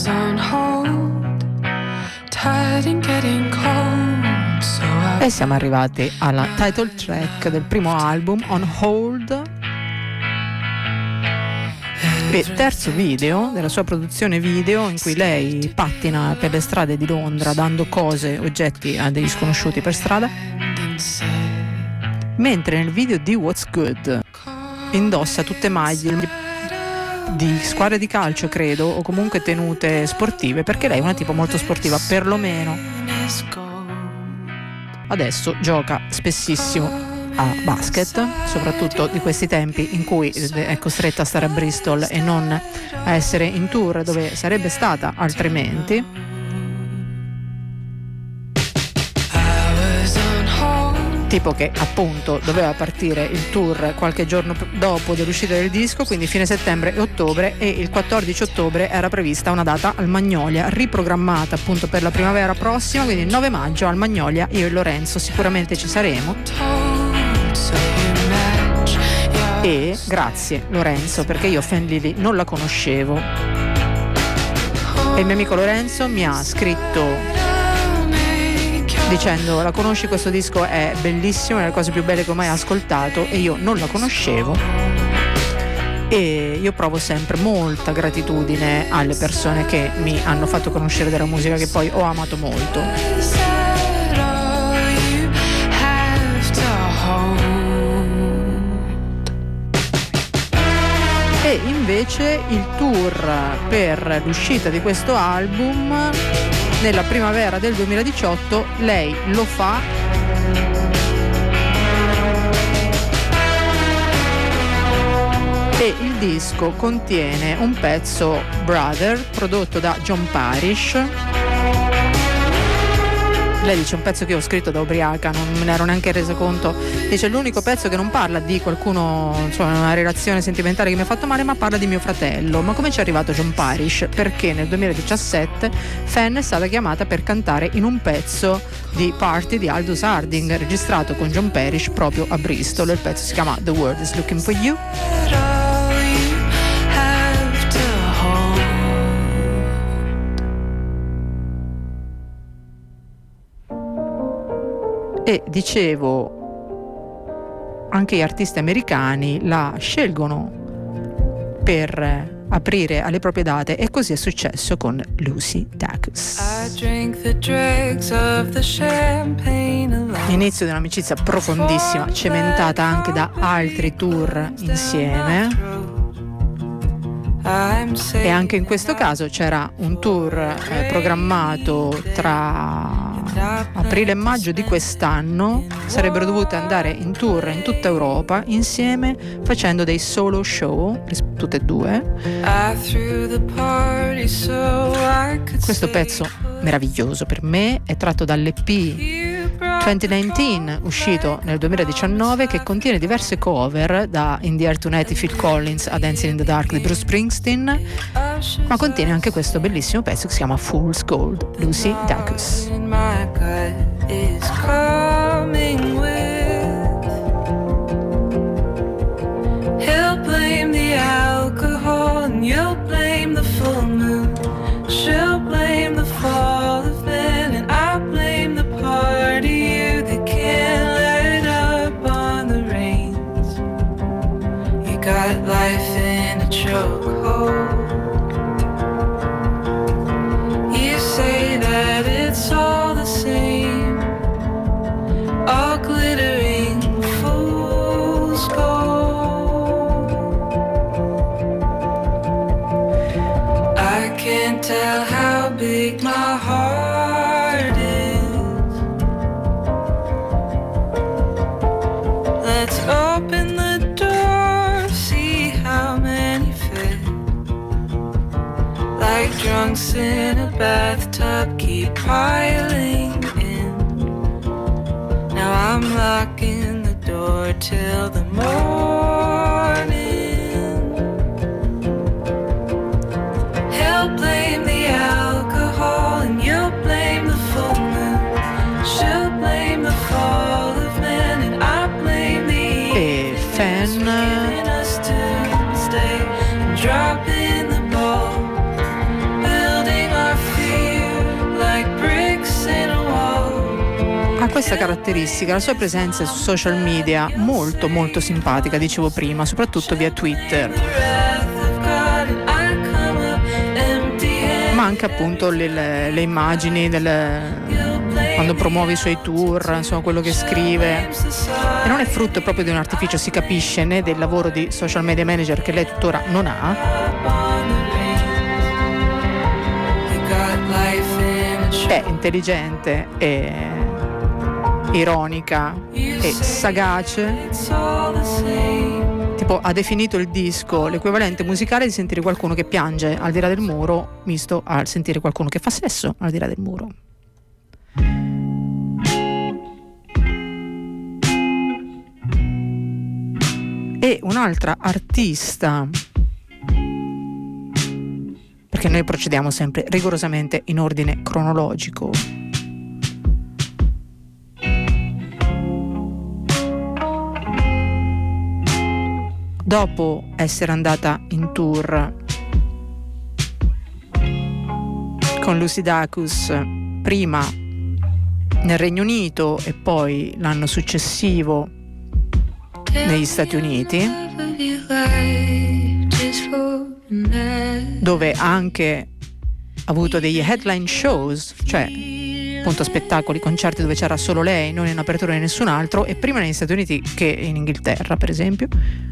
was on hold, tired and getting cold, so I... E siamo arrivati alla title track del primo album, On Hold, e terzo video della sua produzione video, in cui lei pattina per le strade di Londra dando cose, oggetti a degli sconosciuti per strada, mentre nel video di What's Good indossa tutte maglie di squadre di calcio, credo, o comunque tenute sportive, perché lei è una tipo molto sportiva, perlomeno adesso gioca spessissimo a basket, soprattutto di questi tempi in cui è costretta a stare a Bristol e non a essere in tour dove sarebbe stata altrimenti. Tipo che appunto doveva partire il tour qualche giorno dopo dell'uscita del disco, quindi fine settembre e ottobre, e il quattordici ottobre era prevista una data al Magnolia, riprogrammata appunto per la primavera prossima, quindi il nove maggio al Magnolia. Io e Lorenzo sicuramente ci saremo. E grazie Lorenzo, perché io Fan Lily non la conoscevo e il mio amico Lorenzo mi ha scritto dicendo: la conosci, questo disco è bellissimo, è una delle cose più belle che ho mai ascoltato, e io non la conoscevo. E io provo sempre molta gratitudine alle persone che mi hanno fatto conoscere della musica che poi ho amato molto. E invece il tour per l'uscita di questo album nella primavera del duemiladiciotto lei lo fa e il disco contiene un pezzo, Brother, prodotto da John Parish. Lei dice: un pezzo che ho scritto da ubriaca, non me ne ero neanche resa conto. Dice: l'unico pezzo che non parla di qualcuno, insomma, una relazione sentimentale che mi ha fatto male, ma parla di mio fratello. Ma come ci è arrivato John Parish? Perché nel duemiladiciassette Fan è stata chiamata per cantare in un pezzo di Party di Aldous Harding, registrato con John Parish proprio a Bristol. Il pezzo si chiama The World Is Looking For You. E dicevo, anche gli artisti americani la scelgono per aprire alle proprie date, e così è successo con Lucy Dacus. Inizio di un'amicizia profondissima, cementata anche da altri tour insieme. E anche in questo caso c'era un tour eh, programmato tra aprile e maggio di quest'anno. Sarebbero dovute andare in tour in tutta Europa insieme, facendo dei solo show, tutte e due. Questo pezzo meraviglioso per me è tratto dall'E P duemiladiciannove, uscito nel duemiladiciannove, che contiene diverse cover, da In the Air Tonight di Phil Collins a Dancing in the Dark di Bruce Springsteen, ma contiene anche questo bellissimo pezzo che si chiama Fool's Gold, Lucy Dacus. He'll blame the alcohol and you'll blame the full moon. She'll blame the fall of men and I'll blame the part of you that can't let up on the reins. You got life in a chokehold. You say that it's all the same, all glittering fool's gold. I can't tell how big my heart is. Let's open the door, see how many fit. Like drunks in a bathtub, keep piling in. Now I'm locking the door till the morning. He'll blame the alcohol and you'll blame the full moon. She'll blame the fall of men and I blame the e Fan us to stay and drop in the ball. Building questa caratteristica, la sua presenza su social media molto molto simpatica, dicevo prima, soprattutto via Twitter, ma anche appunto le, le, le immagini del, quando promuove i suoi tour, insomma quello che scrive, e non è frutto proprio di un artificio, si capisce, né del lavoro di social media manager che lei tuttora non ha. È intelligente e ironica e sagace, tipo ha definito il disco l'equivalente musicale di sentire qualcuno che piange al di là del muro misto al sentire qualcuno che fa sesso al di là del muro. E un'altra artista, perché noi procediamo sempre rigorosamente in ordine cronologico, dopo essere andata in tour con Lucy Dacus prima nel Regno Unito e poi l'anno successivo negli Stati Uniti, dove ha anche avuto degli headline shows, cioè appunto spettacoli, concerti dove c'era solo lei, non in apertura di nessun altro, e prima negli Stati Uniti che in Inghilterra, per esempio.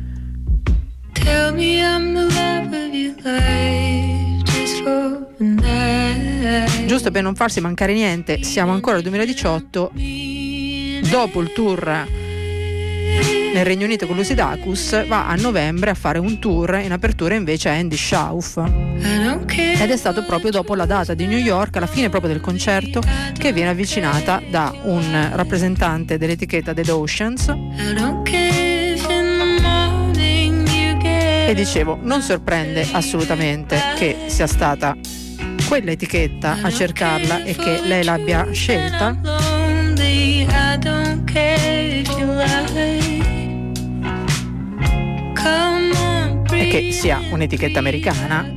Giusto per non farsi mancare niente, siamo ancora al duemiladiciotto, dopo il tour nel Regno Unito con Lucy Dacus va a novembre a fare un tour in apertura invece a Andy Schauf, ed è stato proprio dopo la data di New York, alla fine proprio del concerto, che viene avvicinata da un rappresentante dell'etichetta Dead Oceans, e dicevo, non sorprende assolutamente che sia stata quell'etichetta a cercarla e che lei l'abbia scelta, e che sia un'etichetta americana.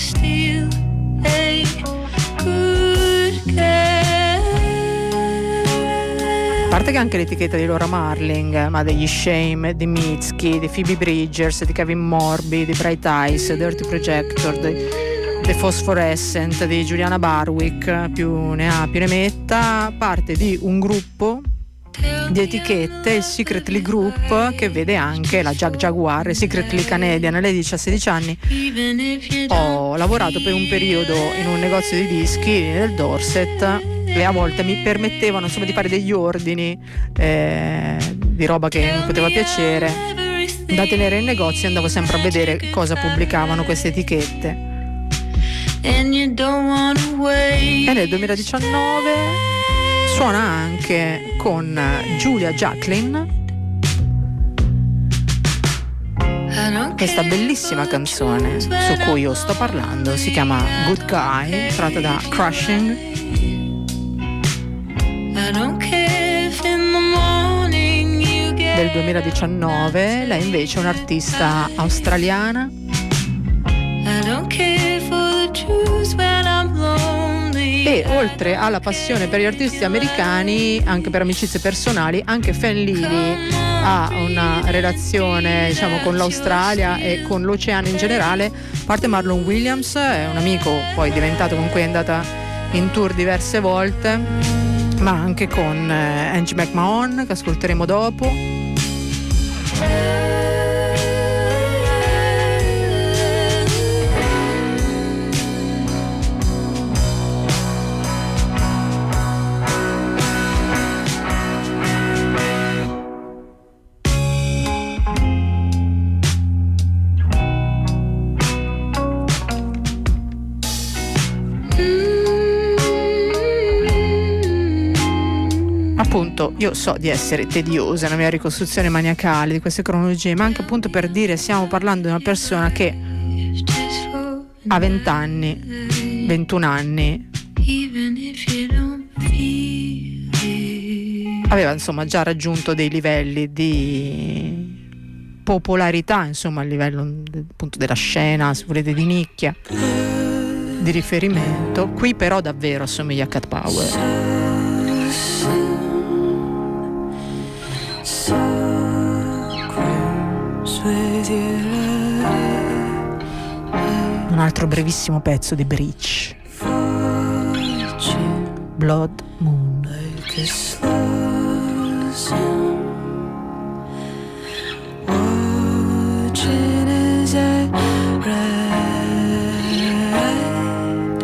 A parte che anche l'etichetta di Laura Marling, ma degli Shame, di Mitski, di Phoebe Bridgers, di Kevin Morby, di Bright Eyes, Dirty Projector, di The Phosphorescent, di Juliana Barwick, più ne ha più ne metta, parte di un gruppo di etichette, il Secretly Group, che vede anche la Jag Jaguar, Secretly Canadian. Lei dice a sedici anni ho lavorato per un periodo in un negozio di dischi nel Dorset e a volte mi permettevano insomma di fare degli ordini eh, di roba che mi poteva piacere da tenere in negozio, e andavo sempre a vedere cosa pubblicavano queste etichette. E nel duemiladiciannove suona anche con Julia Jacqueline questa bellissima canzone su cui io sto parlando, si chiama Good Guy, tratta da Crushing. Del duemiladiciannove. Lei invece è un'artista australiana e oltre alla passione per gli artisti americani, anche per amicizie personali, anche Fan Lily ha una relazione diciamo con l'Australia e con l'oceano in generale. A parte Marlon Williams, è un amico poi diventato, con cui è andata in tour diverse volte, ma anche con eh, Angie McMahon, che ascolteremo dopo. Appunto, io so di essere tediosa nella mia ricostruzione maniacale di queste cronologie, ma anche appunto per dire, stiamo parlando di una persona che a venti anni, ventuno anni aveva insomma già raggiunto dei livelli di popolarità, insomma a livello appunto della scena, se volete, di nicchia, di riferimento. Qui però davvero assomiglia a Cat Power. un altro brevissimo pezzo di Breach, Blood Moon. Like a slow song, watching as I ride,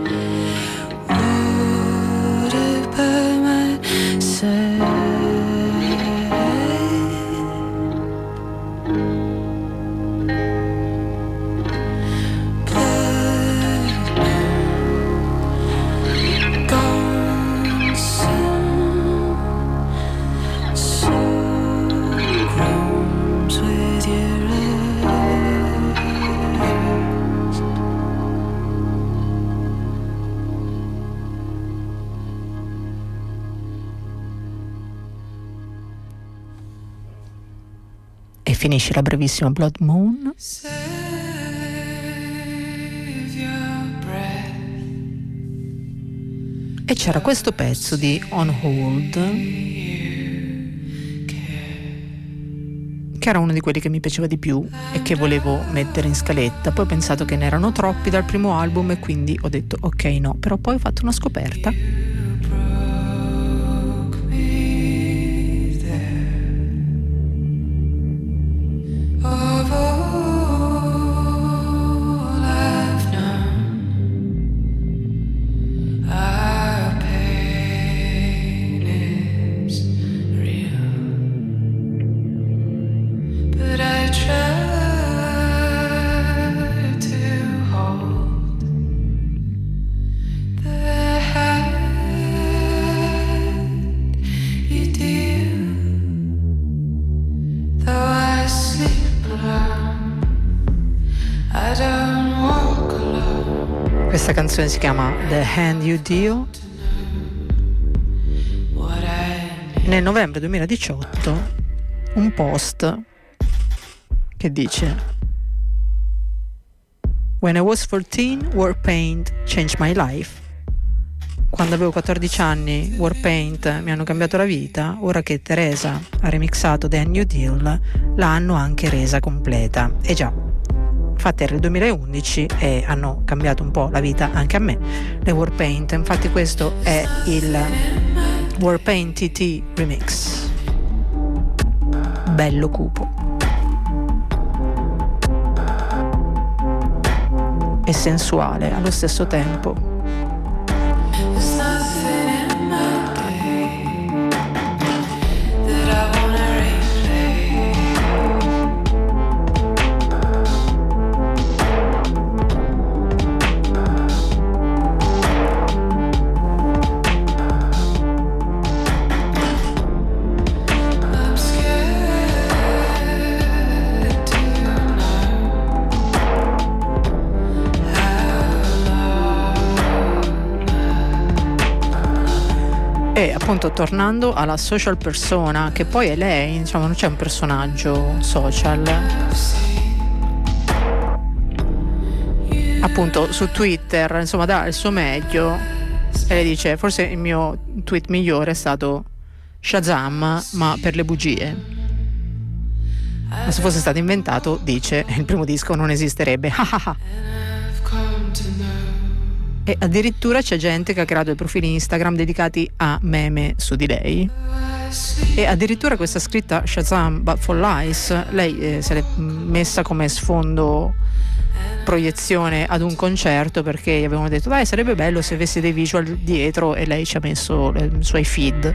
water by my side. E finisce la brevissima Blood Moon. Save your breath. E c'era questo pezzo di On Hold, che era uno di quelli che mi piaceva di più e che volevo mettere in scaletta. Poi ho pensato che ne erano troppi dal primo album e quindi ho detto ok no, però poi ho fatto una scoperta. Questa canzone si chiama The Hand You Deal. Nel novembre duemiladiciotto un post che dice: When I was fourteen, Warpaint changed my life. Quando avevo quattordici anni, Warpaint mi hanno cambiato la vita. Ora che Teresa ha remixato The New Deal, l'hanno anche resa completa. E già, infatti era il duemilaundici e hanno cambiato un po' la vita anche a me, le Warpaint. Infatti questo è il Warpaint T T Remix, bello cupo e sensuale allo stesso tempo. E appunto, tornando alla social persona, che poi è lei, diciamo, non c'è un personaggio social. Appunto su Twitter, insomma, dà il suo meglio e le dice: forse il mio tweet migliore è stato Shazam, ma per le bugie. Ma se fosse stato inventato, dice, il primo disco non esisterebbe. E addirittura c'è gente che ha creato dei profili Instagram dedicati a meme su di lei. E addirittura questa scritta Shazam but for lies, lei eh, se l'è messa come sfondo proiezione ad un concerto, perché gli avevano detto dai, sarebbe bello se avessi dei visual dietro, e lei ci ha messo i suoi feed.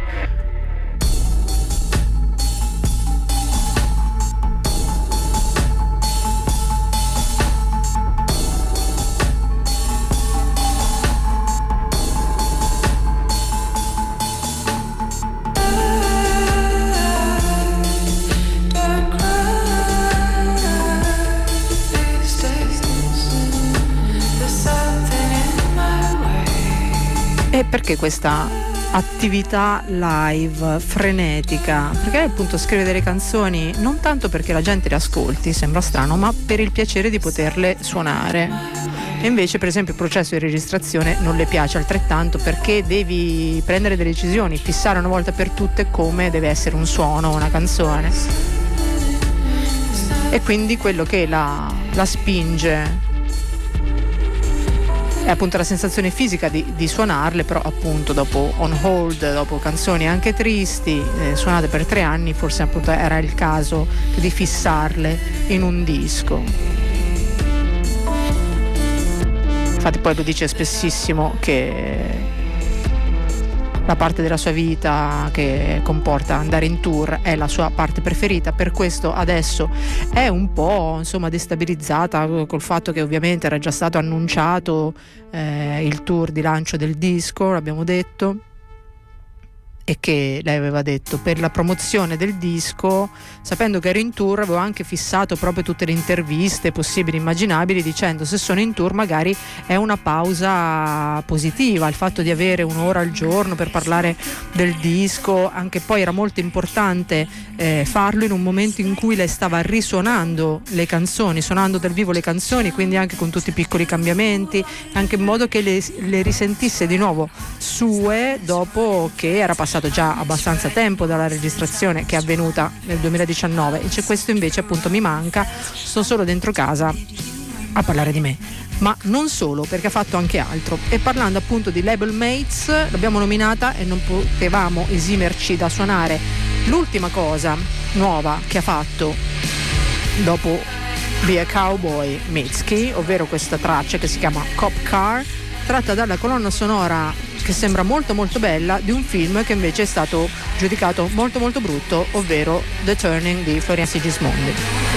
E perché questa attività live frenetica? Perché lei appunto scrive delle canzoni non tanto perché la gente le ascolti, sembra strano, ma per il piacere di poterle suonare. E invece, per esempio, il processo di registrazione non le piace altrettanto, perché devi prendere delle decisioni, fissare una volta per tutte come deve essere un suono, una canzone. E quindi quello che la, la spinge è appunto la sensazione fisica di, di suonarle, però appunto dopo On Hold, dopo canzoni anche tristi, eh, suonate per tre anni, forse appunto era il caso di fissarle in un disco. Infatti poi lo dice spessissimo che la parte della sua vita che comporta andare in tour è la sua parte preferita, per questo adesso è un po' insomma destabilizzata col fatto che ovviamente era già stato annunciato eh, il tour di lancio del disco, l'abbiamo detto, e che lei aveva detto per la promozione del disco, sapendo che ero in tour, avevo anche fissato proprio tutte le interviste possibili e immaginabili, dicendo se sono in tour magari è una pausa positiva, il fatto di avere un'ora al giorno per parlare del disco, anche poi era molto importante eh, farlo in un momento in cui lei stava risuonando le canzoni, suonando dal vivo le canzoni, quindi anche con tutti i piccoli cambiamenti, anche in modo che le, le risentisse di nuovo sue dopo che era passato già abbastanza tempo dalla registrazione che è avvenuta nel duemiladiciannove, e c'è questo invece appunto mi manca, sto solo dentro casa a parlare di me, ma non solo, perché ha fatto anche altro. E parlando appunto di label mates, l'abbiamo nominata e non potevamo esimerci da suonare l'ultima cosa nuova che ha fatto dopo Be a Cowboy Mitski, ovvero questa traccia che si chiama Cop Car, tratta dalla colonna sonora che sembra molto molto bella di un film che invece è stato giudicato molto molto brutto, ovvero The Turning di Florian Sigismondi.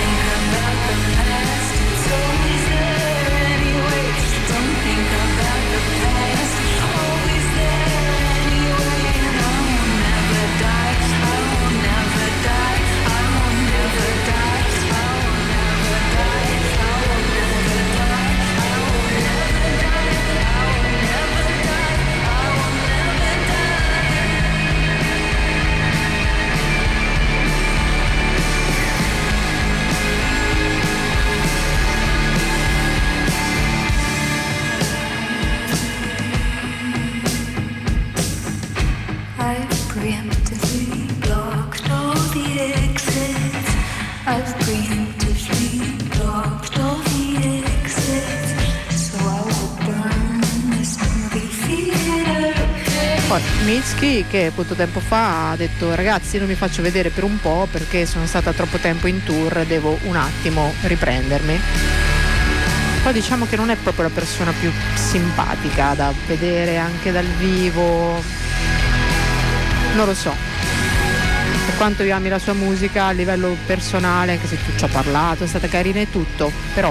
Mitski, che appunto tempo fa ha detto ragazzi non mi faccio vedere per un po' perché sono stata troppo tempo in tour, devo un attimo riprendermi. Poi diciamo che non è proprio la persona più simpatica da vedere anche dal vivo, non lo so, per quanto io ami la sua musica a livello personale, anche se tu ci ho parlato, è stata carina e tutto, però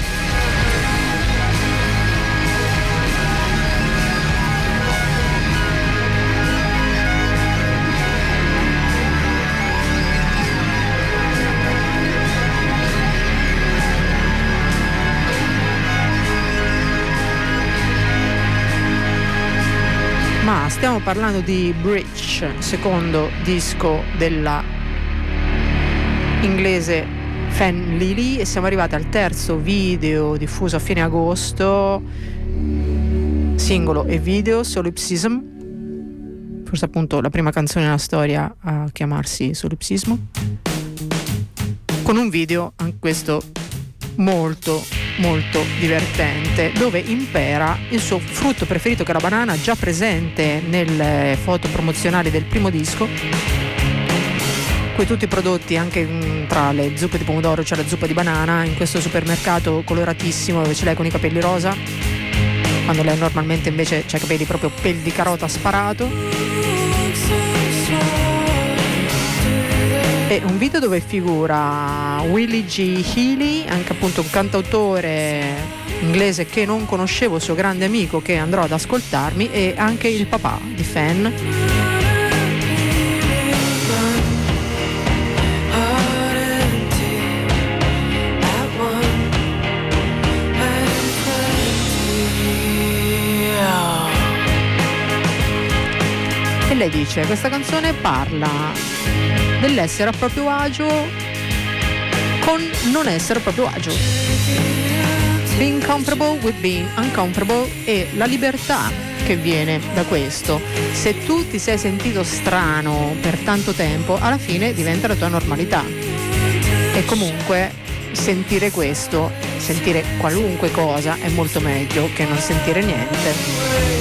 stiamo parlando di Bridge, secondo disco della inglese Fan Lily, e siamo arrivati al terzo video diffuso a fine agosto, singolo e video, Solipsism, forse appunto la prima canzone nella storia a chiamarsi Solipsismo, con un video anche questo molto molto divertente, dove impera il suo frutto preferito, che è la banana, già presente nelle foto promozionali del primo disco. Qui tutti i prodotti, anche mh, tra le zuppe di pomodoro c'è la zuppa di banana, in questo supermercato coloratissimo dove ce l'hai con i capelli rosa, quando lei normalmente invece c'ha i capelli proprio pel di carota sparato. E un video dove figura Willie G. Healy, anche appunto un cantautore inglese che non conoscevo, suo grande amico che andrò ad ascoltarmi, e anche il papà di Fan. E lei dice, questa canzone parla dell'essere a proprio agio con non essere a proprio agio, being comfortable with being uncomfortable, e la libertà che viene da questo. Se tu ti sei sentito strano per tanto tempo, alla fine diventa la tua normalità, e comunque sentire questo, sentire qualunque cosa è molto meglio che non sentire niente.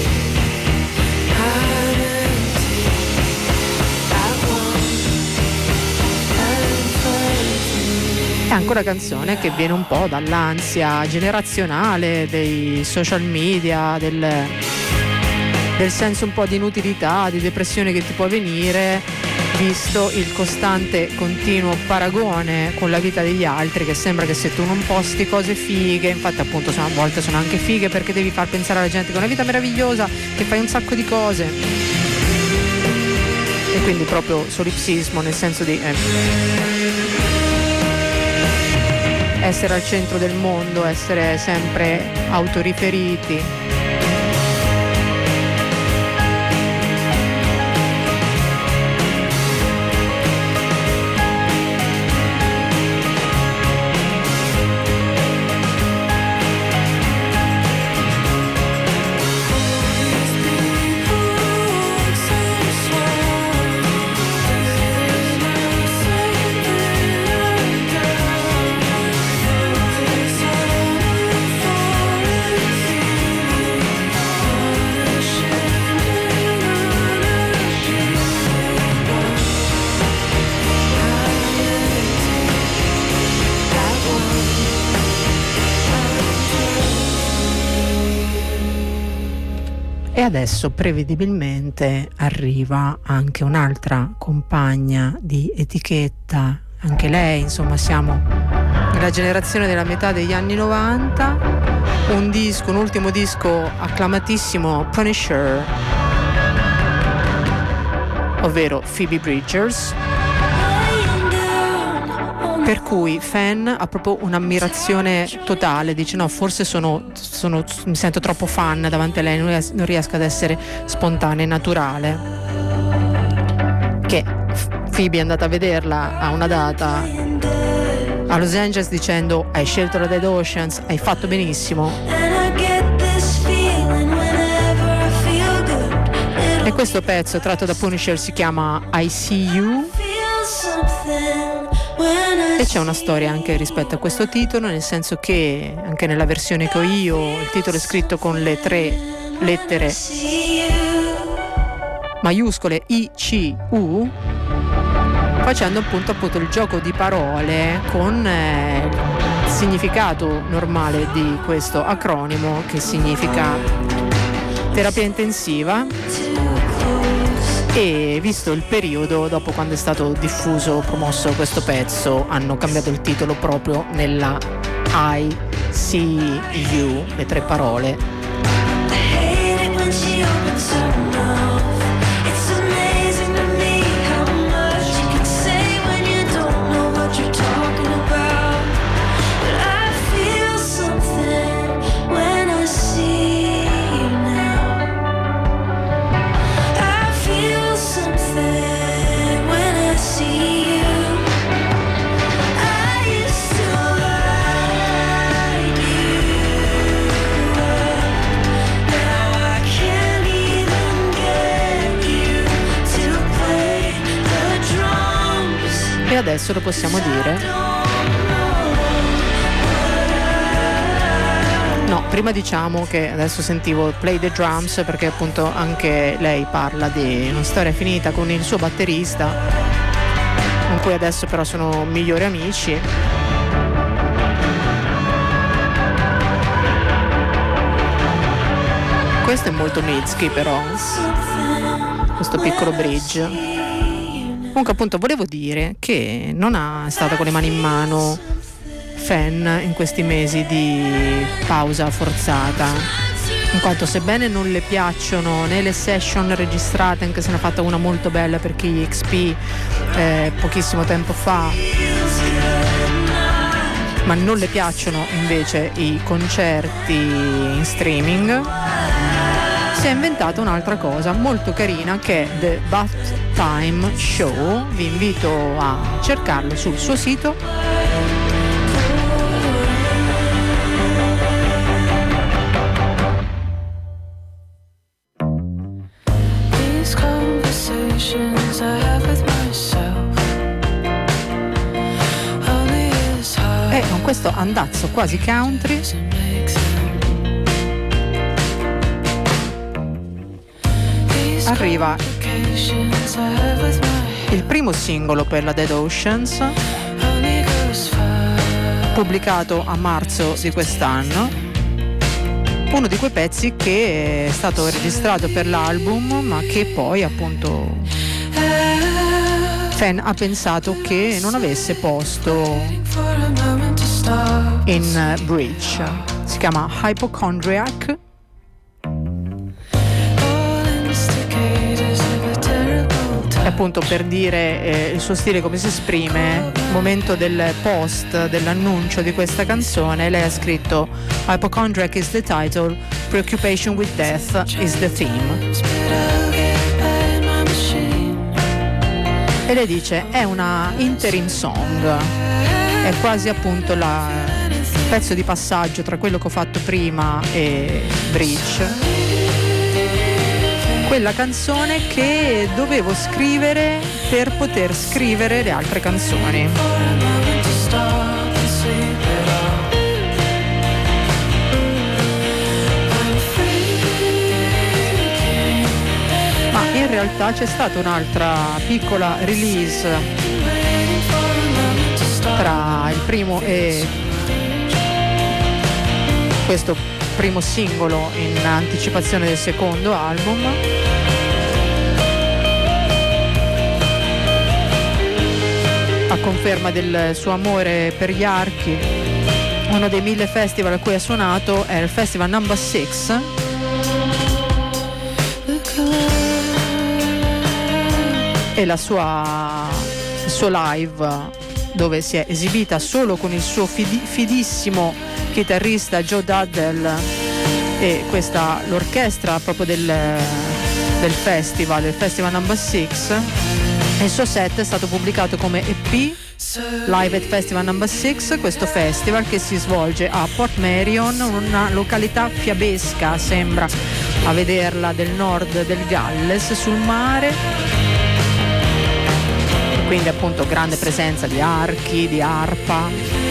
È anche una canzone che viene un po' dall'ansia generazionale dei social media, del, del senso un po' di inutilità, di depressione che ti può venire, visto il costante continuo paragone con la vita degli altri, che sembra che se tu non posti cose fighe, infatti appunto sono, a volte sono anche fighe perché devi far pensare alla gente che è una vita meravigliosa, che fai un sacco di cose, e quindi proprio solipsismo, nel senso di eh, essere al centro del mondo, essere sempre autoriferiti. E adesso prevedibilmente arriva anche un'altra compagna di etichetta, anche lei, insomma siamo nella generazione della metà degli anni novanta, un disco, un ultimo disco acclamatissimo, Punisher, ovvero Phoebe Bridgers, per cui Fan ha proprio un'ammirazione totale, dice no, forse sono, sono mi sento troppo fan davanti a lei, non riesco, non riesco ad essere spontanea e naturale. Che Phoebe è andata a vederla a una data a Los Angeles dicendo hai scelto la Dead Oceans, hai fatto benissimo. E questo pezzo tratto da Punisher si chiama I See You. E c'è una storia anche rispetto a questo titolo, nel senso che anche nella versione che ho io il titolo è scritto con le tre lettere maiuscole I C U, facendo appunto, appunto il gioco di parole con eh, il significato normale di questo acronimo, che significa terapia intensiva. E visto il periodo, dopo quando è stato diffuso, promosso questo pezzo, hanno cambiato il titolo proprio nella I See You, le tre parole. E adesso lo possiamo dire? No, prima diciamo che adesso sentivo Play the Drums, perché appunto anche lei parla di una storia finita con il suo batterista, con cui adesso però sono migliori amici. Questo è molto Mitski, però, questo piccolo bridge. Comunque appunto volevo dire che non ha è stata con le mani in mano Fan in questi mesi di pausa forzata, in quanto sebbene non le piacciono né le session registrate, anche se ne ha fatta una molto bella per K X P eh, pochissimo tempo fa, ma non le piacciono invece i concerti in streaming, si è inventata un'altra cosa molto carina che è The Bath Time Show. Vi invito a cercarlo sul suo sito. These conversations I have with myself only is hard. È un con questo andazzo quasi country arriva il primo singolo per la Dead Oceans, pubblicato a marzo di quest'anno, uno di quei pezzi che è stato registrato per l'album ma che poi appunto Fan ha pensato che non avesse posto in Bridge. Si chiama Hypochondriac. E appunto per dire eh, il suo stile, come si esprime, al momento del post dell'annuncio di questa canzone lei ha scritto Hypochondriac is the title, Preoccupation with Death is the theme. E lei dice è una interim song, è quasi appunto la, il pezzo di passaggio tra quello che ho fatto prima e Bridge, quella canzone che dovevo scrivere per poter scrivere le altre canzoni. Ma in realtà c'è stata un'altra piccola release tra il primo e questo primo singolo in anticipazione del secondo album. A conferma del suo amore per gli archi, uno dei mille festival a cui ha suonato è il Festival Number Six, e la sua, il suo live dove si è esibita solo con il suo fidi, fidissimo chitarrista Joe Duddell e questa l'orchestra proprio del, del festival, il Festival Number Six. Il suo set è stato pubblicato come E P Live at Festival Number Six, questo festival che si svolge a Port Merion, una località fiabesca, sembra a vederla, del nord del Galles, sul mare. Quindi appunto grande presenza di archi, di arpa.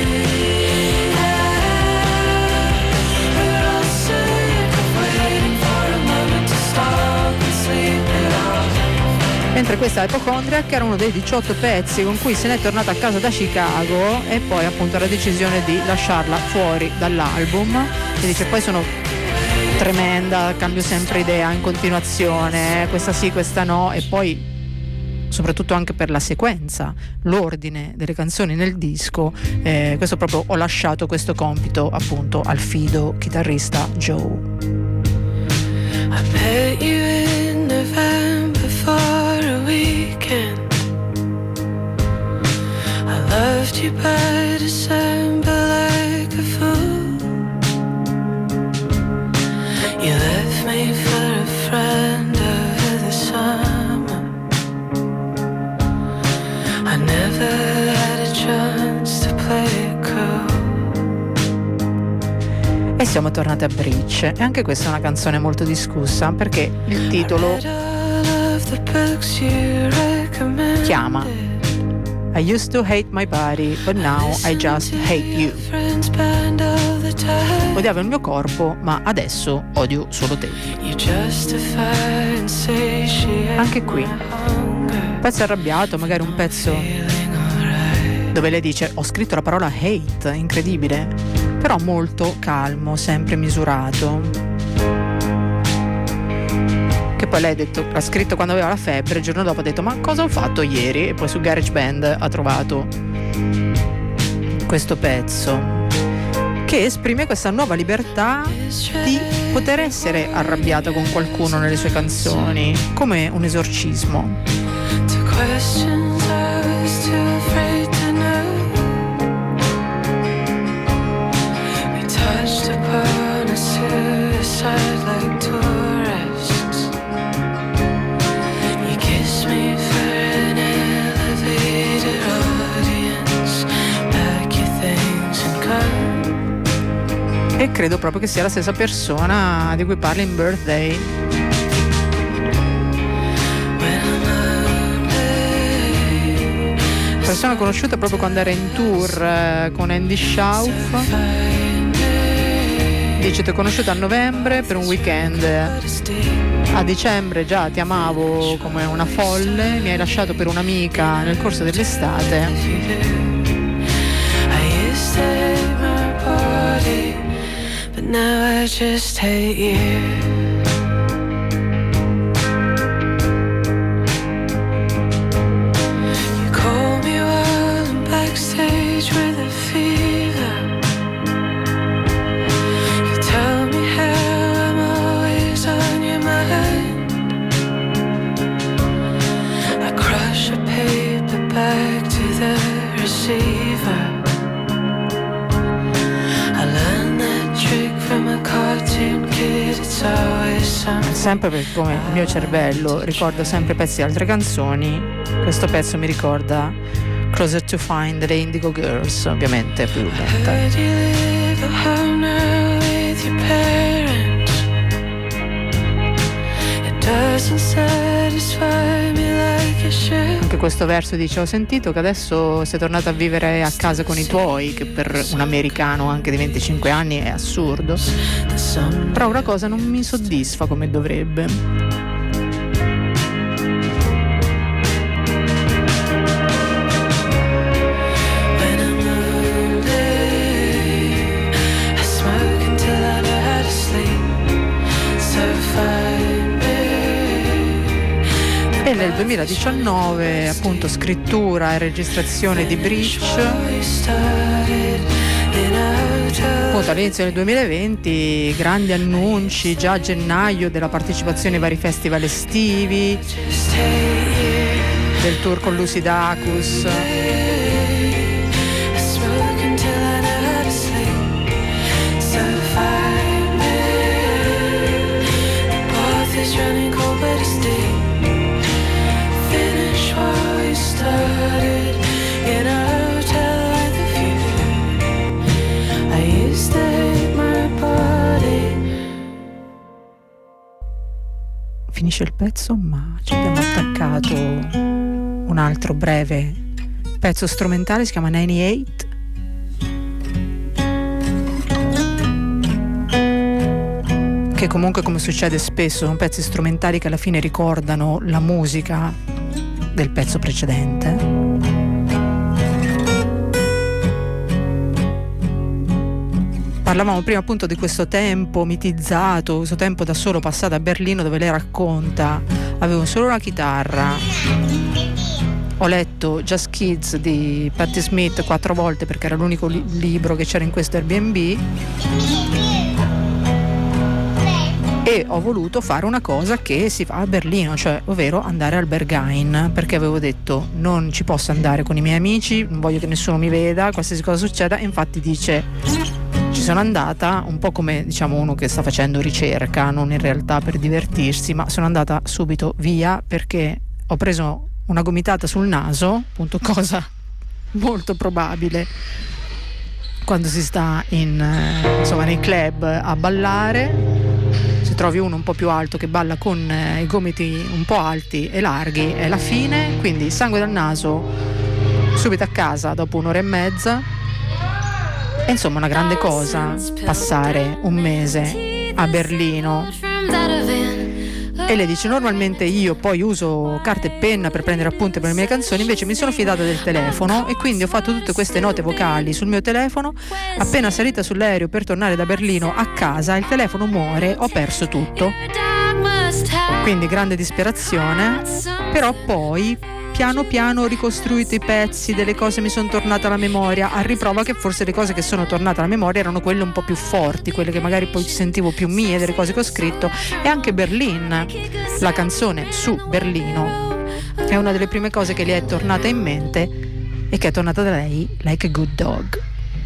Mentre questa Hypochondriac era uno dei diciotto pezzi con cui se n'è tornata a casa da Chicago e poi appunto la decisione di lasciarla fuori dall'album. E dice poi sono tremenda, cambio sempre idea in continuazione, questa sì, questa no, e poi soprattutto anche per la sequenza, l'ordine delle canzoni nel disco, eh, questo proprio ho lasciato questo compito appunto al fido chitarrista Joe. I met you in November for a weekend. I loved you by December like a fool. You left me for a friend over the summer. I never had a chance to play it cool. E siamo tornati a Bridge, e anche questa è una canzone molto discussa perché il titolo chiama I used to hate my body but now I just hate you. Odiavo il mio corpo ma adesso odio solo te. Anche qui un pezzo arrabbiato, magari un pezzo dove lei dice ho scritto la parola hate, incredibile, però molto calmo, sempre misurato. Che poi lei ha detto, l'ha scritto quando aveva la febbre, il giorno dopo ha detto ma cosa ho fatto ieri? E poi su GarageBand ha trovato questo pezzo che esprime questa nuova libertà di poter essere arrabbiata con qualcuno nelle sue canzoni, come un esorcismo. E credo proprio che sia la stessa persona di cui parla in Birthday. persona conosciuta proprio quando era in tour eh, con Andy Schauf. Dice: ti ho conosciuta a novembre per un weekend, a dicembre già ti amavo come una folle, mi hai lasciato per un'amica nel corso dell'estate. Sempre perché, come il mio cervello ricorda sempre pezzi di altre canzoni, questo pezzo mi ricorda Closer to Find the Indigo Girls, ovviamente più lenta. Anche questo verso dice: ho sentito che adesso sei tornato a vivere a casa con i tuoi, che per un americano anche di venticinque anni è assurdo, però una cosa non mi soddisfa come dovrebbe. E nel duemiladiciannove appunto scrittura e registrazione di Bridge. Appunto all'inizio del duemilaventi grandi annunci già a gennaio della partecipazione ai vari festival estivi, del tour con Lucy Dacus. Finisce il pezzo, ma ci abbiamo attaccato un altro breve pezzo strumentale, si chiama novantotto. Che comunque, come succede spesso, sono pezzi strumentali che alla fine ricordano la musica del pezzo precedente. Parlavamo prima appunto di questo tempo mitizzato, questo tempo da solo passato a Berlino, dove lei racconta: avevo solo una chitarra, ho letto Just Kids di Patti Smith quattro volte perché era l'unico li- libro che c'era in questo Airbnb, e ho voluto fare una cosa che si fa a Berlino, cioè ovvero andare al Berghain, perché avevo detto non ci posso andare con i miei amici, non voglio che nessuno mi veda, qualsiasi cosa succeda. E infatti dice: ci sono andata un po' come, diciamo, uno che sta facendo ricerca, non in realtà per divertirsi, ma sono andata subito via perché ho preso una gomitata sul naso, appunto, cosa molto probabile quando si sta in, eh, insomma, nei club a ballare. Se trovi uno un po' più alto che balla con eh, i gomiti un po' alti e larghi, è la fine. Quindi sangue dal naso, subito a casa dopo un'ora e mezza. È insomma una grande cosa passare un mese a Berlino. E lei dice: normalmente io poi uso carta e penna per prendere appunti per le mie canzoni, invece mi sono fidata del telefono e quindi ho fatto tutte queste note vocali sul mio telefono. Appena salita sull'aereo per tornare da Berlino a casa, il telefono muore, ho perso tutto. Quindi grande disperazione, però poi piano piano ho ricostruito i pezzi, delle cose mi sono tornate alla memoria, a riprova che forse le cose che sono tornate alla memoria erano quelle un po' più forti, quelle che magari poi sentivo più mie, delle cose che ho scritto. E anche Berlin, la canzone su Berlino, è una delle prime cose che le è tornata in mente e che è tornata da lei, Like a Good Dog.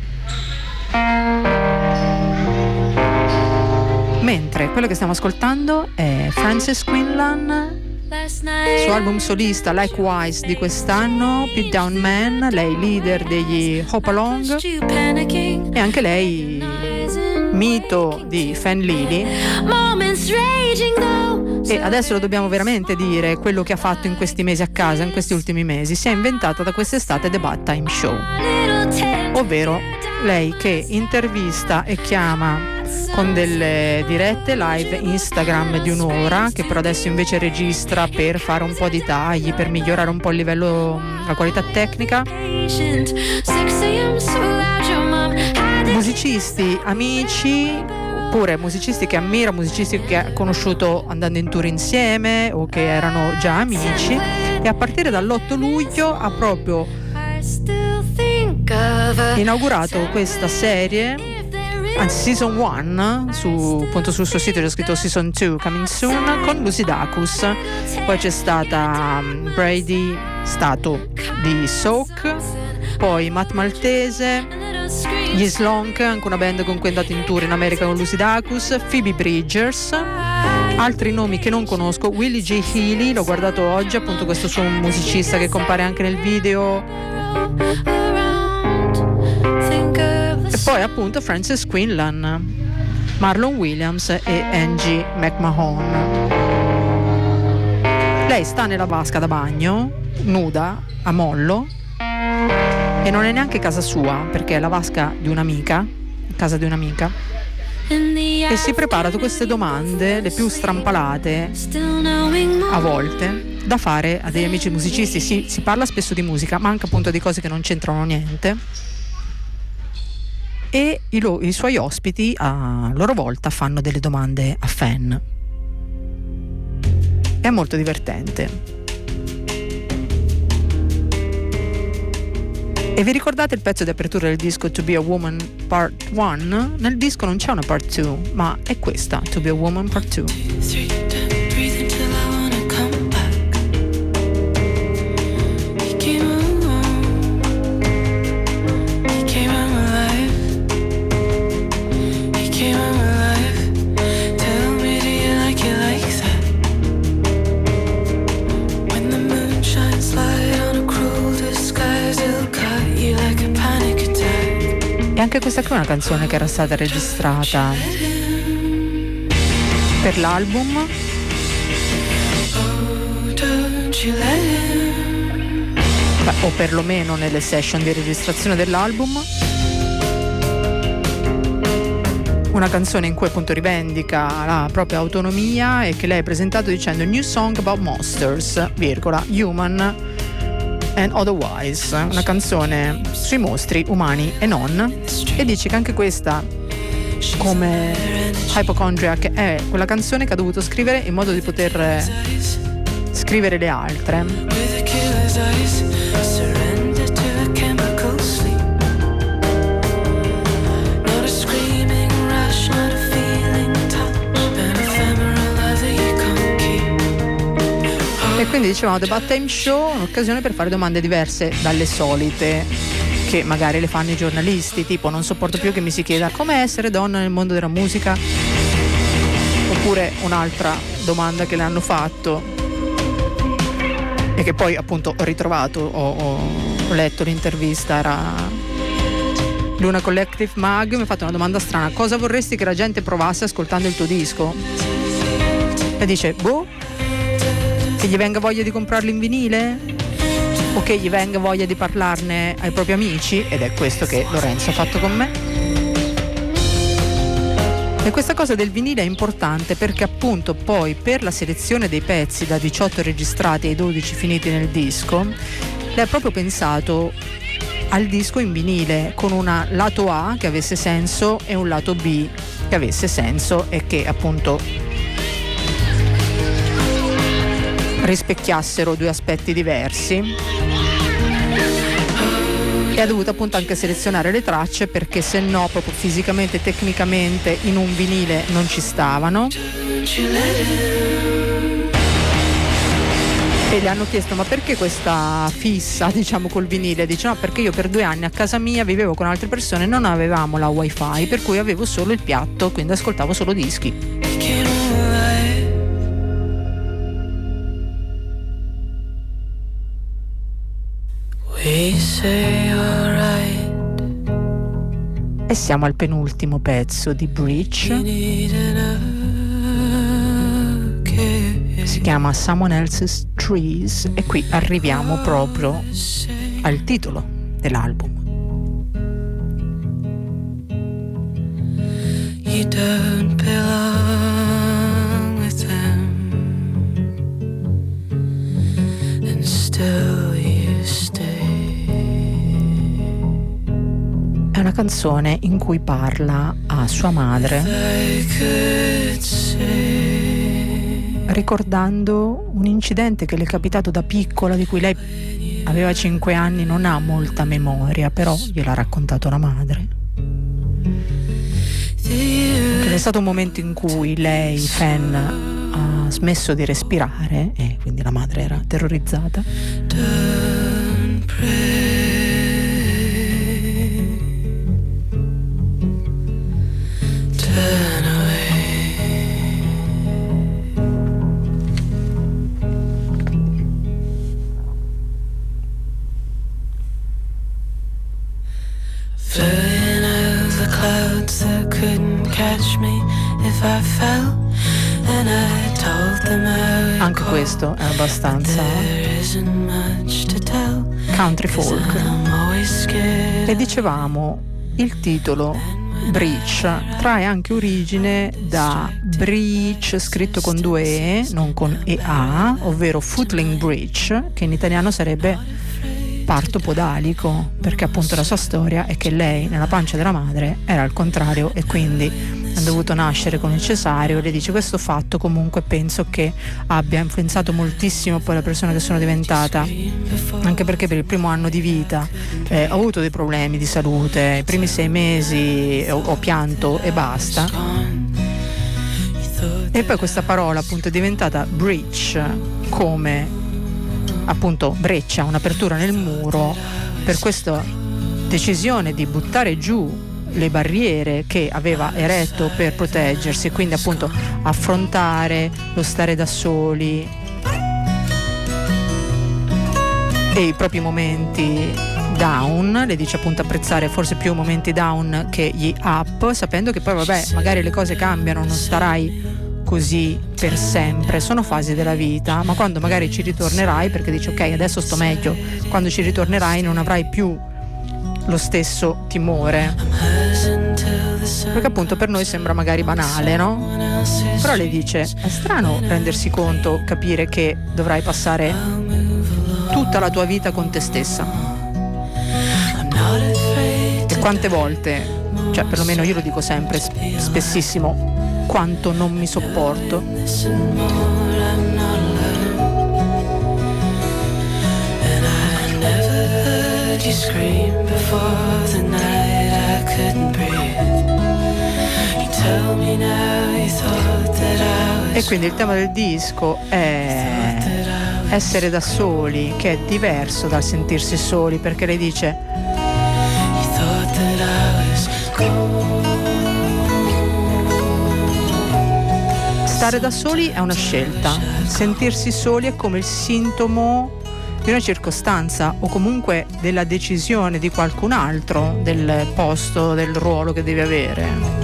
Mentre quello che stiamo ascoltando è Frances Quinlan, suo album solista Likewise di quest'anno, Put Down Man, lei leader degli Hop Along e anche lei mito di Fan Lily. E adesso lo dobbiamo veramente dire, quello che ha fatto in questi mesi a casa, in questi ultimi mesi, si è inventata da quest'estate The Bad Time Show, ovvero lei che intervista e chiama con delle dirette live Instagram di un'ora, che però adesso invece registra per fare un po' di tagli, per migliorare un po' il livello, la qualità tecnica. Musicisti, amici, oppure musicisti che ammira, musicisti che ha conosciuto andando in tour insieme o che erano già amici, e a partire dall'otto luglio ha proprio inaugurato questa serie, anzi season one, su, appunto sul suo sito c'è scritto season two coming soon, con Lucy Dacus. Poi c'è stata um, Brady Stato di Soak, poi Matt Maltese, gli Slonk, anche una band con cui è andato in tour in America con Lucy Dacus, Phoebe Bridgers, altri nomi che non conosco, Willie J. Healy, l'ho guardato oggi, appunto questo suo musicista che compare anche nel video, e poi appunto Frances Quinlan, Marlon Williams e Angie McMahon. Lei sta nella vasca da bagno, nuda, a mollo, e non è neanche casa sua, perché è la vasca di un'amica, casa di un'amica, e si prepara a queste domande, le più strampalate a volte, da fare a degli amici musicisti. Si, si parla spesso di musica, ma anche appunto di cose che non c'entrano niente, e i, lo, i suoi ospiti a loro volta fanno delle domande a fan. È molto divertente. E vi ricordate il pezzo di apertura del disco To Be a Woman Part one? Nel disco non c'è una Part two, ma è questa, To Be a Woman Part two. E anche questa qui è una canzone che era stata registrata per l'album, beh, o perlomeno nelle session di registrazione dell'album. Una canzone in cui appunto rivendica la propria autonomia e che lei ha presentato dicendo New Song About Monsters, virgola, Human and Otherwise, una canzone sui mostri umani e non, e dice che anche questa, come Hypochondriac, è quella canzone che ha dovuto scrivere in modo di poter scrivere le altre. E quindi dicevamo The Bad Time Show, un'occasione per fare domande diverse dalle solite che magari le fanno i giornalisti, tipo non sopporto più che mi si chieda come essere donna nel mondo della musica, oppure un'altra domanda che le hanno fatto e che poi appunto ho ritrovato, ho, ho letto l'intervista, era Luna Collective Mag, mi ha fatto una domanda strana: cosa vorresti che la gente provasse ascoltando il tuo disco? E dice boh, che gli venga voglia di comprarlo in vinile o che gli venga voglia di parlarne ai propri amici, ed è questo che Lorenzo ha fatto con me. E questa cosa del vinile è importante perché appunto poi per la selezione dei pezzi da diciotto registrati ai dodici finiti nel disco, lei ha proprio pensato al disco in vinile con un lato A che avesse senso e un lato B che avesse senso e che appunto rispecchiassero due aspetti diversi, e ha dovuto appunto anche selezionare le tracce perché se no proprio fisicamente e tecnicamente in un vinile non ci stavano. E le hanno chiesto ma perché questa fissa diciamo col vinile? Dice no, perché io per due anni a casa mia vivevo con altre persone, non avevamo la wifi, per cui avevo solo il piatto, quindi ascoltavo solo dischi. E siamo al penultimo pezzo di Breach. si chiama Someone Else's Trees e qui arriviamo proprio al titolo dell'album. You don't belong with them, and still you stay. È una canzone in cui parla a sua madre, ricordando un incidente che le è capitato da piccola, di cui lei aveva cinque anni, non ha molta memoria, però gliel'ha raccontato la madre. Che è stato un momento in cui lei, Fan, ha smesso di respirare e quindi la madre era terrorizzata. Don't pray, turn away. Flying over clouds that couldn't catch me if I fell, and I told them I would. Anche questo è abbastanza There isn't much to tell, country 'cause folk. I'm always scared. E dicevamo, il titolo Breach trae anche origine da breach scritto con due E, non con E A, ovvero footling breach, che in italiano sarebbe parto podalico, perché appunto la sua storia è che lei nella pancia della madre era al contrario e quindi ha dovuto nascere con il cesareo. Le dice: questo fatto comunque penso che abbia influenzato moltissimo poi la persona che sono diventata, anche perché per il primo anno di vita eh, ho avuto dei problemi di salute, i primi sei mesi ho, ho pianto e basta. E poi questa parola appunto è diventata breach, come appunto breccia, un'apertura nel muro, per questa decisione di buttare giù le barriere che aveva eretto per proteggersi e quindi appunto affrontare lo stare da soli e i propri momenti down. Le dice appunto apprezzare forse più i momenti down che gli up, sapendo che poi vabbè magari le cose cambiano, non starai così per sempre, sono fasi della vita, ma quando magari ci ritornerai, perché dici ok adesso sto meglio, quando ci ritornerai non avrai più lo stesso timore, perché appunto per noi sembra magari banale, no? Però le dice è strano rendersi conto, capire che dovrai passare tutta la tua vita con te stessa. E quante volte, cioè perlomeno io lo dico sempre, spessissimo, quanto non mi sopporto. E quindi il tema del disco è essere da soli, che è diverso dal sentirsi soli, perché lei dice stare da soli è una scelta, sentirsi soli è come il sintomo di una circostanza o comunque della decisione di qualcun altro del posto, del ruolo che devi avere.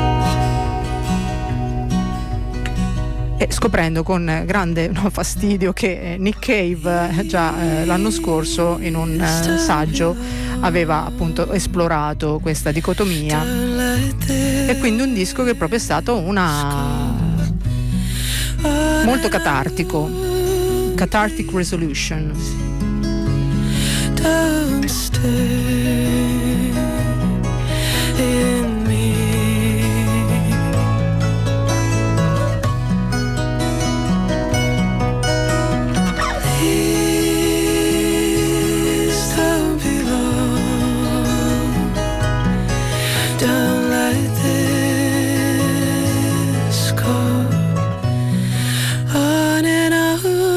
E scoprendo con grande no, fastidio che Nick Cave già eh, l'anno scorso in un eh, saggio aveva appunto esplorato questa dicotomia, e quindi un disco che proprio è stato una molto catartico, cathartic resolution. Don't stay in me. Please don't be long. Don't let this go on and on.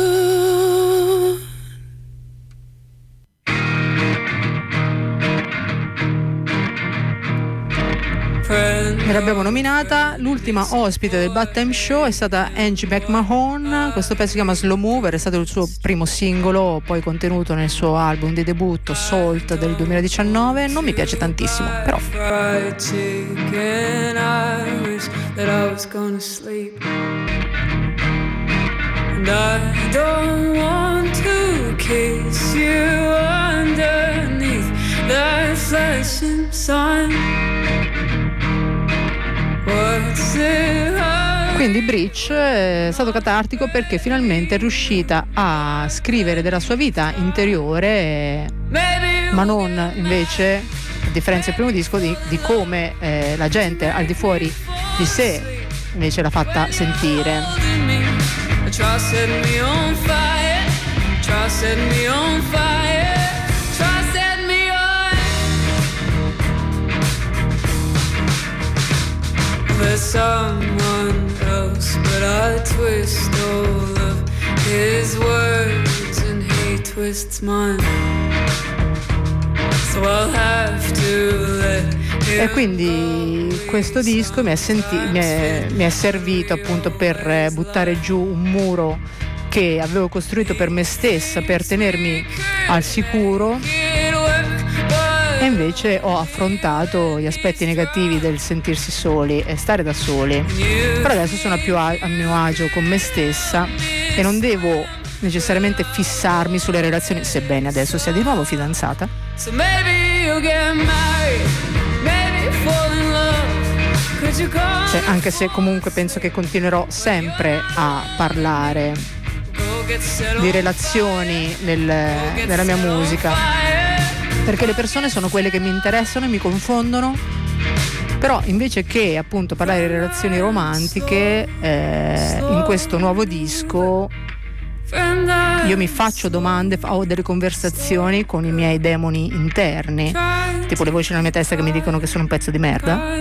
E l'abbiamo nominata. L'ultima ospite del Bad Time Show è stata Angie McMahon. Questo pezzo si chiama Slow Mover, è stato il suo primo singolo, poi contenuto nel suo album di debutto Salt del duemiladiciannove. Non mi piace tantissimo, però And I don't want to kiss you underneath that flashing sun. What's it? Quindi Breach è stato catartico perché finalmente è riuscita a scrivere della sua vita interiore, ma non invece, a differenza del primo disco, di, di come eh, la gente al di fuori di sé invece l'ha fatta sentire. For someone else, but I twist all of his words and he twists mine. So I'll have to let him. E quindi questo disco mi è, senti- mi è, mi è servito appunto per buttare giù un muro che avevo costruito per me stessa, per tenermi al sicuro. E invece ho affrontato gli aspetti negativi del sentirsi soli e stare da soli. Però adesso sono a, più a, a mio agio con me stessa e non devo necessariamente fissarmi sulle relazioni, sebbene adesso sia di nuovo fidanzata. Cioè, anche se comunque penso che continuerò sempre a parlare di relazioni nel, nella mia musica, perché le persone sono quelle che mi interessano e mi confondono. Però invece che appunto parlare di relazioni romantiche, eh, in questo nuovo disco io mi faccio domande, ho delle conversazioni con i miei demoni interni, tipo le voci nella mia testa che mi dicono che sono un pezzo di merda.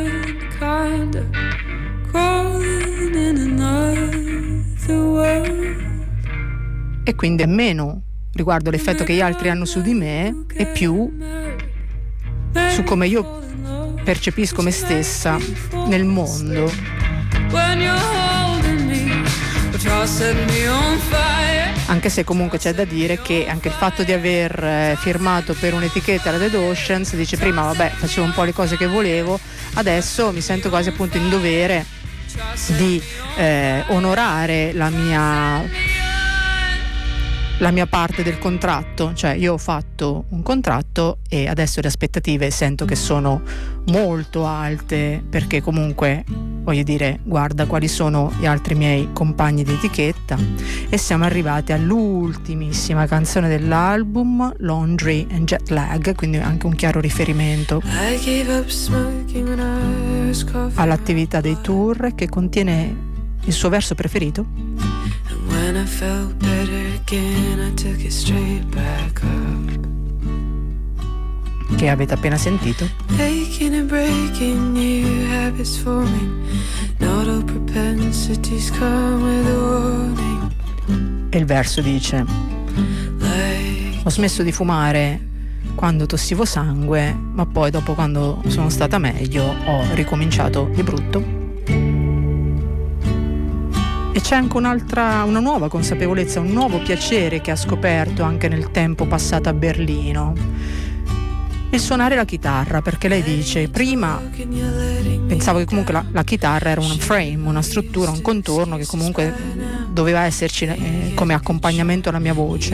E quindi è meno riguardo l'effetto che gli altri hanno su di me e più su come io percepisco me stessa nel mondo. Anche se comunque c'è da dire che anche il fatto di aver firmato per un'etichetta, la Dead Oceans, dice prima vabbè facevo un po' le cose che volevo, adesso mi sento quasi appunto in dovere di eh, onorare la mia la mia parte del contratto. Cioè io ho fatto un contratto e adesso le aspettative sento che sono molto alte, perché comunque voglio dire, guarda quali sono gli altri miei compagni di etichetta. E siamo arrivati all'ultimissima canzone dell'album, Laundry and Jet Lag, quindi anche un chiaro riferimento all'attività dei tour, che contiene il suo verso preferito. When I felt better again, I took it straight back up. Che avete appena sentito. Taking and breaking new habits forming. Not all propensities come with a warning. E il verso dice: ho smesso di fumare quando tossivo sangue, ma poi dopo, quando sono stata meglio, ho ricominciato di brutto. E c'è anche un'altra, una nuova consapevolezza, un nuovo piacere che ha scoperto anche nel tempo passato a Berlino: il suonare la chitarra, perché lei dice prima pensavo che comunque la, la chitarra era un frame, una struttura, un contorno che comunque doveva esserci eh, come accompagnamento alla mia voce,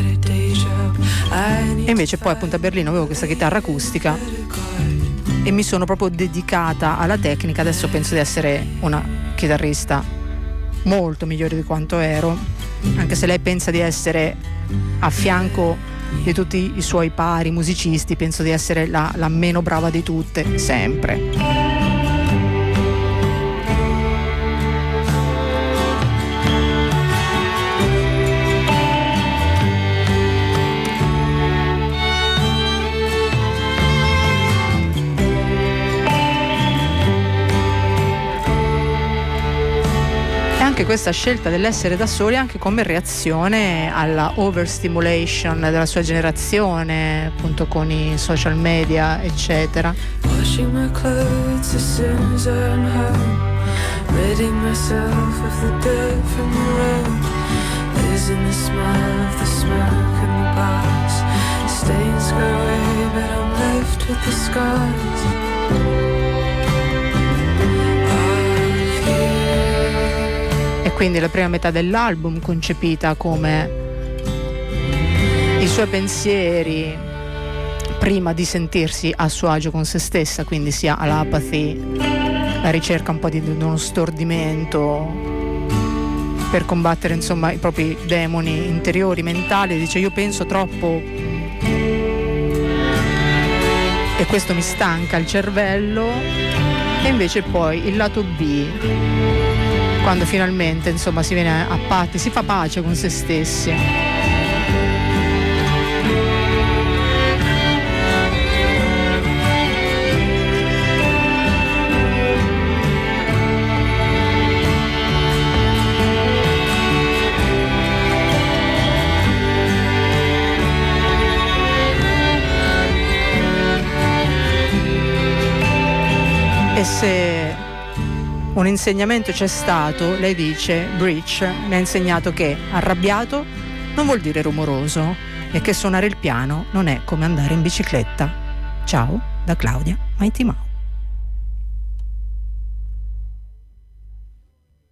e invece poi appunto a Berlino avevo questa chitarra acustica e mi sono proprio dedicata alla tecnica. Adesso penso di essere una chitarrista molto migliore di quanto ero, anche se lei pensa di essere a fianco di tutti i suoi pari musicisti, penso di essere la, la meno brava di tutte, sempre. Anche questa scelta dell'essere da soli anche come reazione alla overstimulation della sua generazione, appunto con i social media eccetera. Washing my clothes as soon as I'm home, ridding myself of the dirt from the road, losing the smell of the smoke and the bars. Stains go away but I'm left with the scars. Quindi la prima metà dell'album concepita come i suoi pensieri prima di sentirsi a suo agio con se stessa, quindi sia all'apathy, la ricerca un po' di uno stordimento per combattere insomma i propri demoni interiori, mentali. Dice: io penso troppo e questo mi stanca il cervello. E invece poi il lato B, quando finalmente insomma si viene a patti, si fa pace con se stessi. E se un insegnamento c'è stato, lei dice, Breach mi ha insegnato che arrabbiato non vuol dire rumoroso e che suonare il piano non è come andare in bicicletta. Ciao da Claudia Mighty Mouse.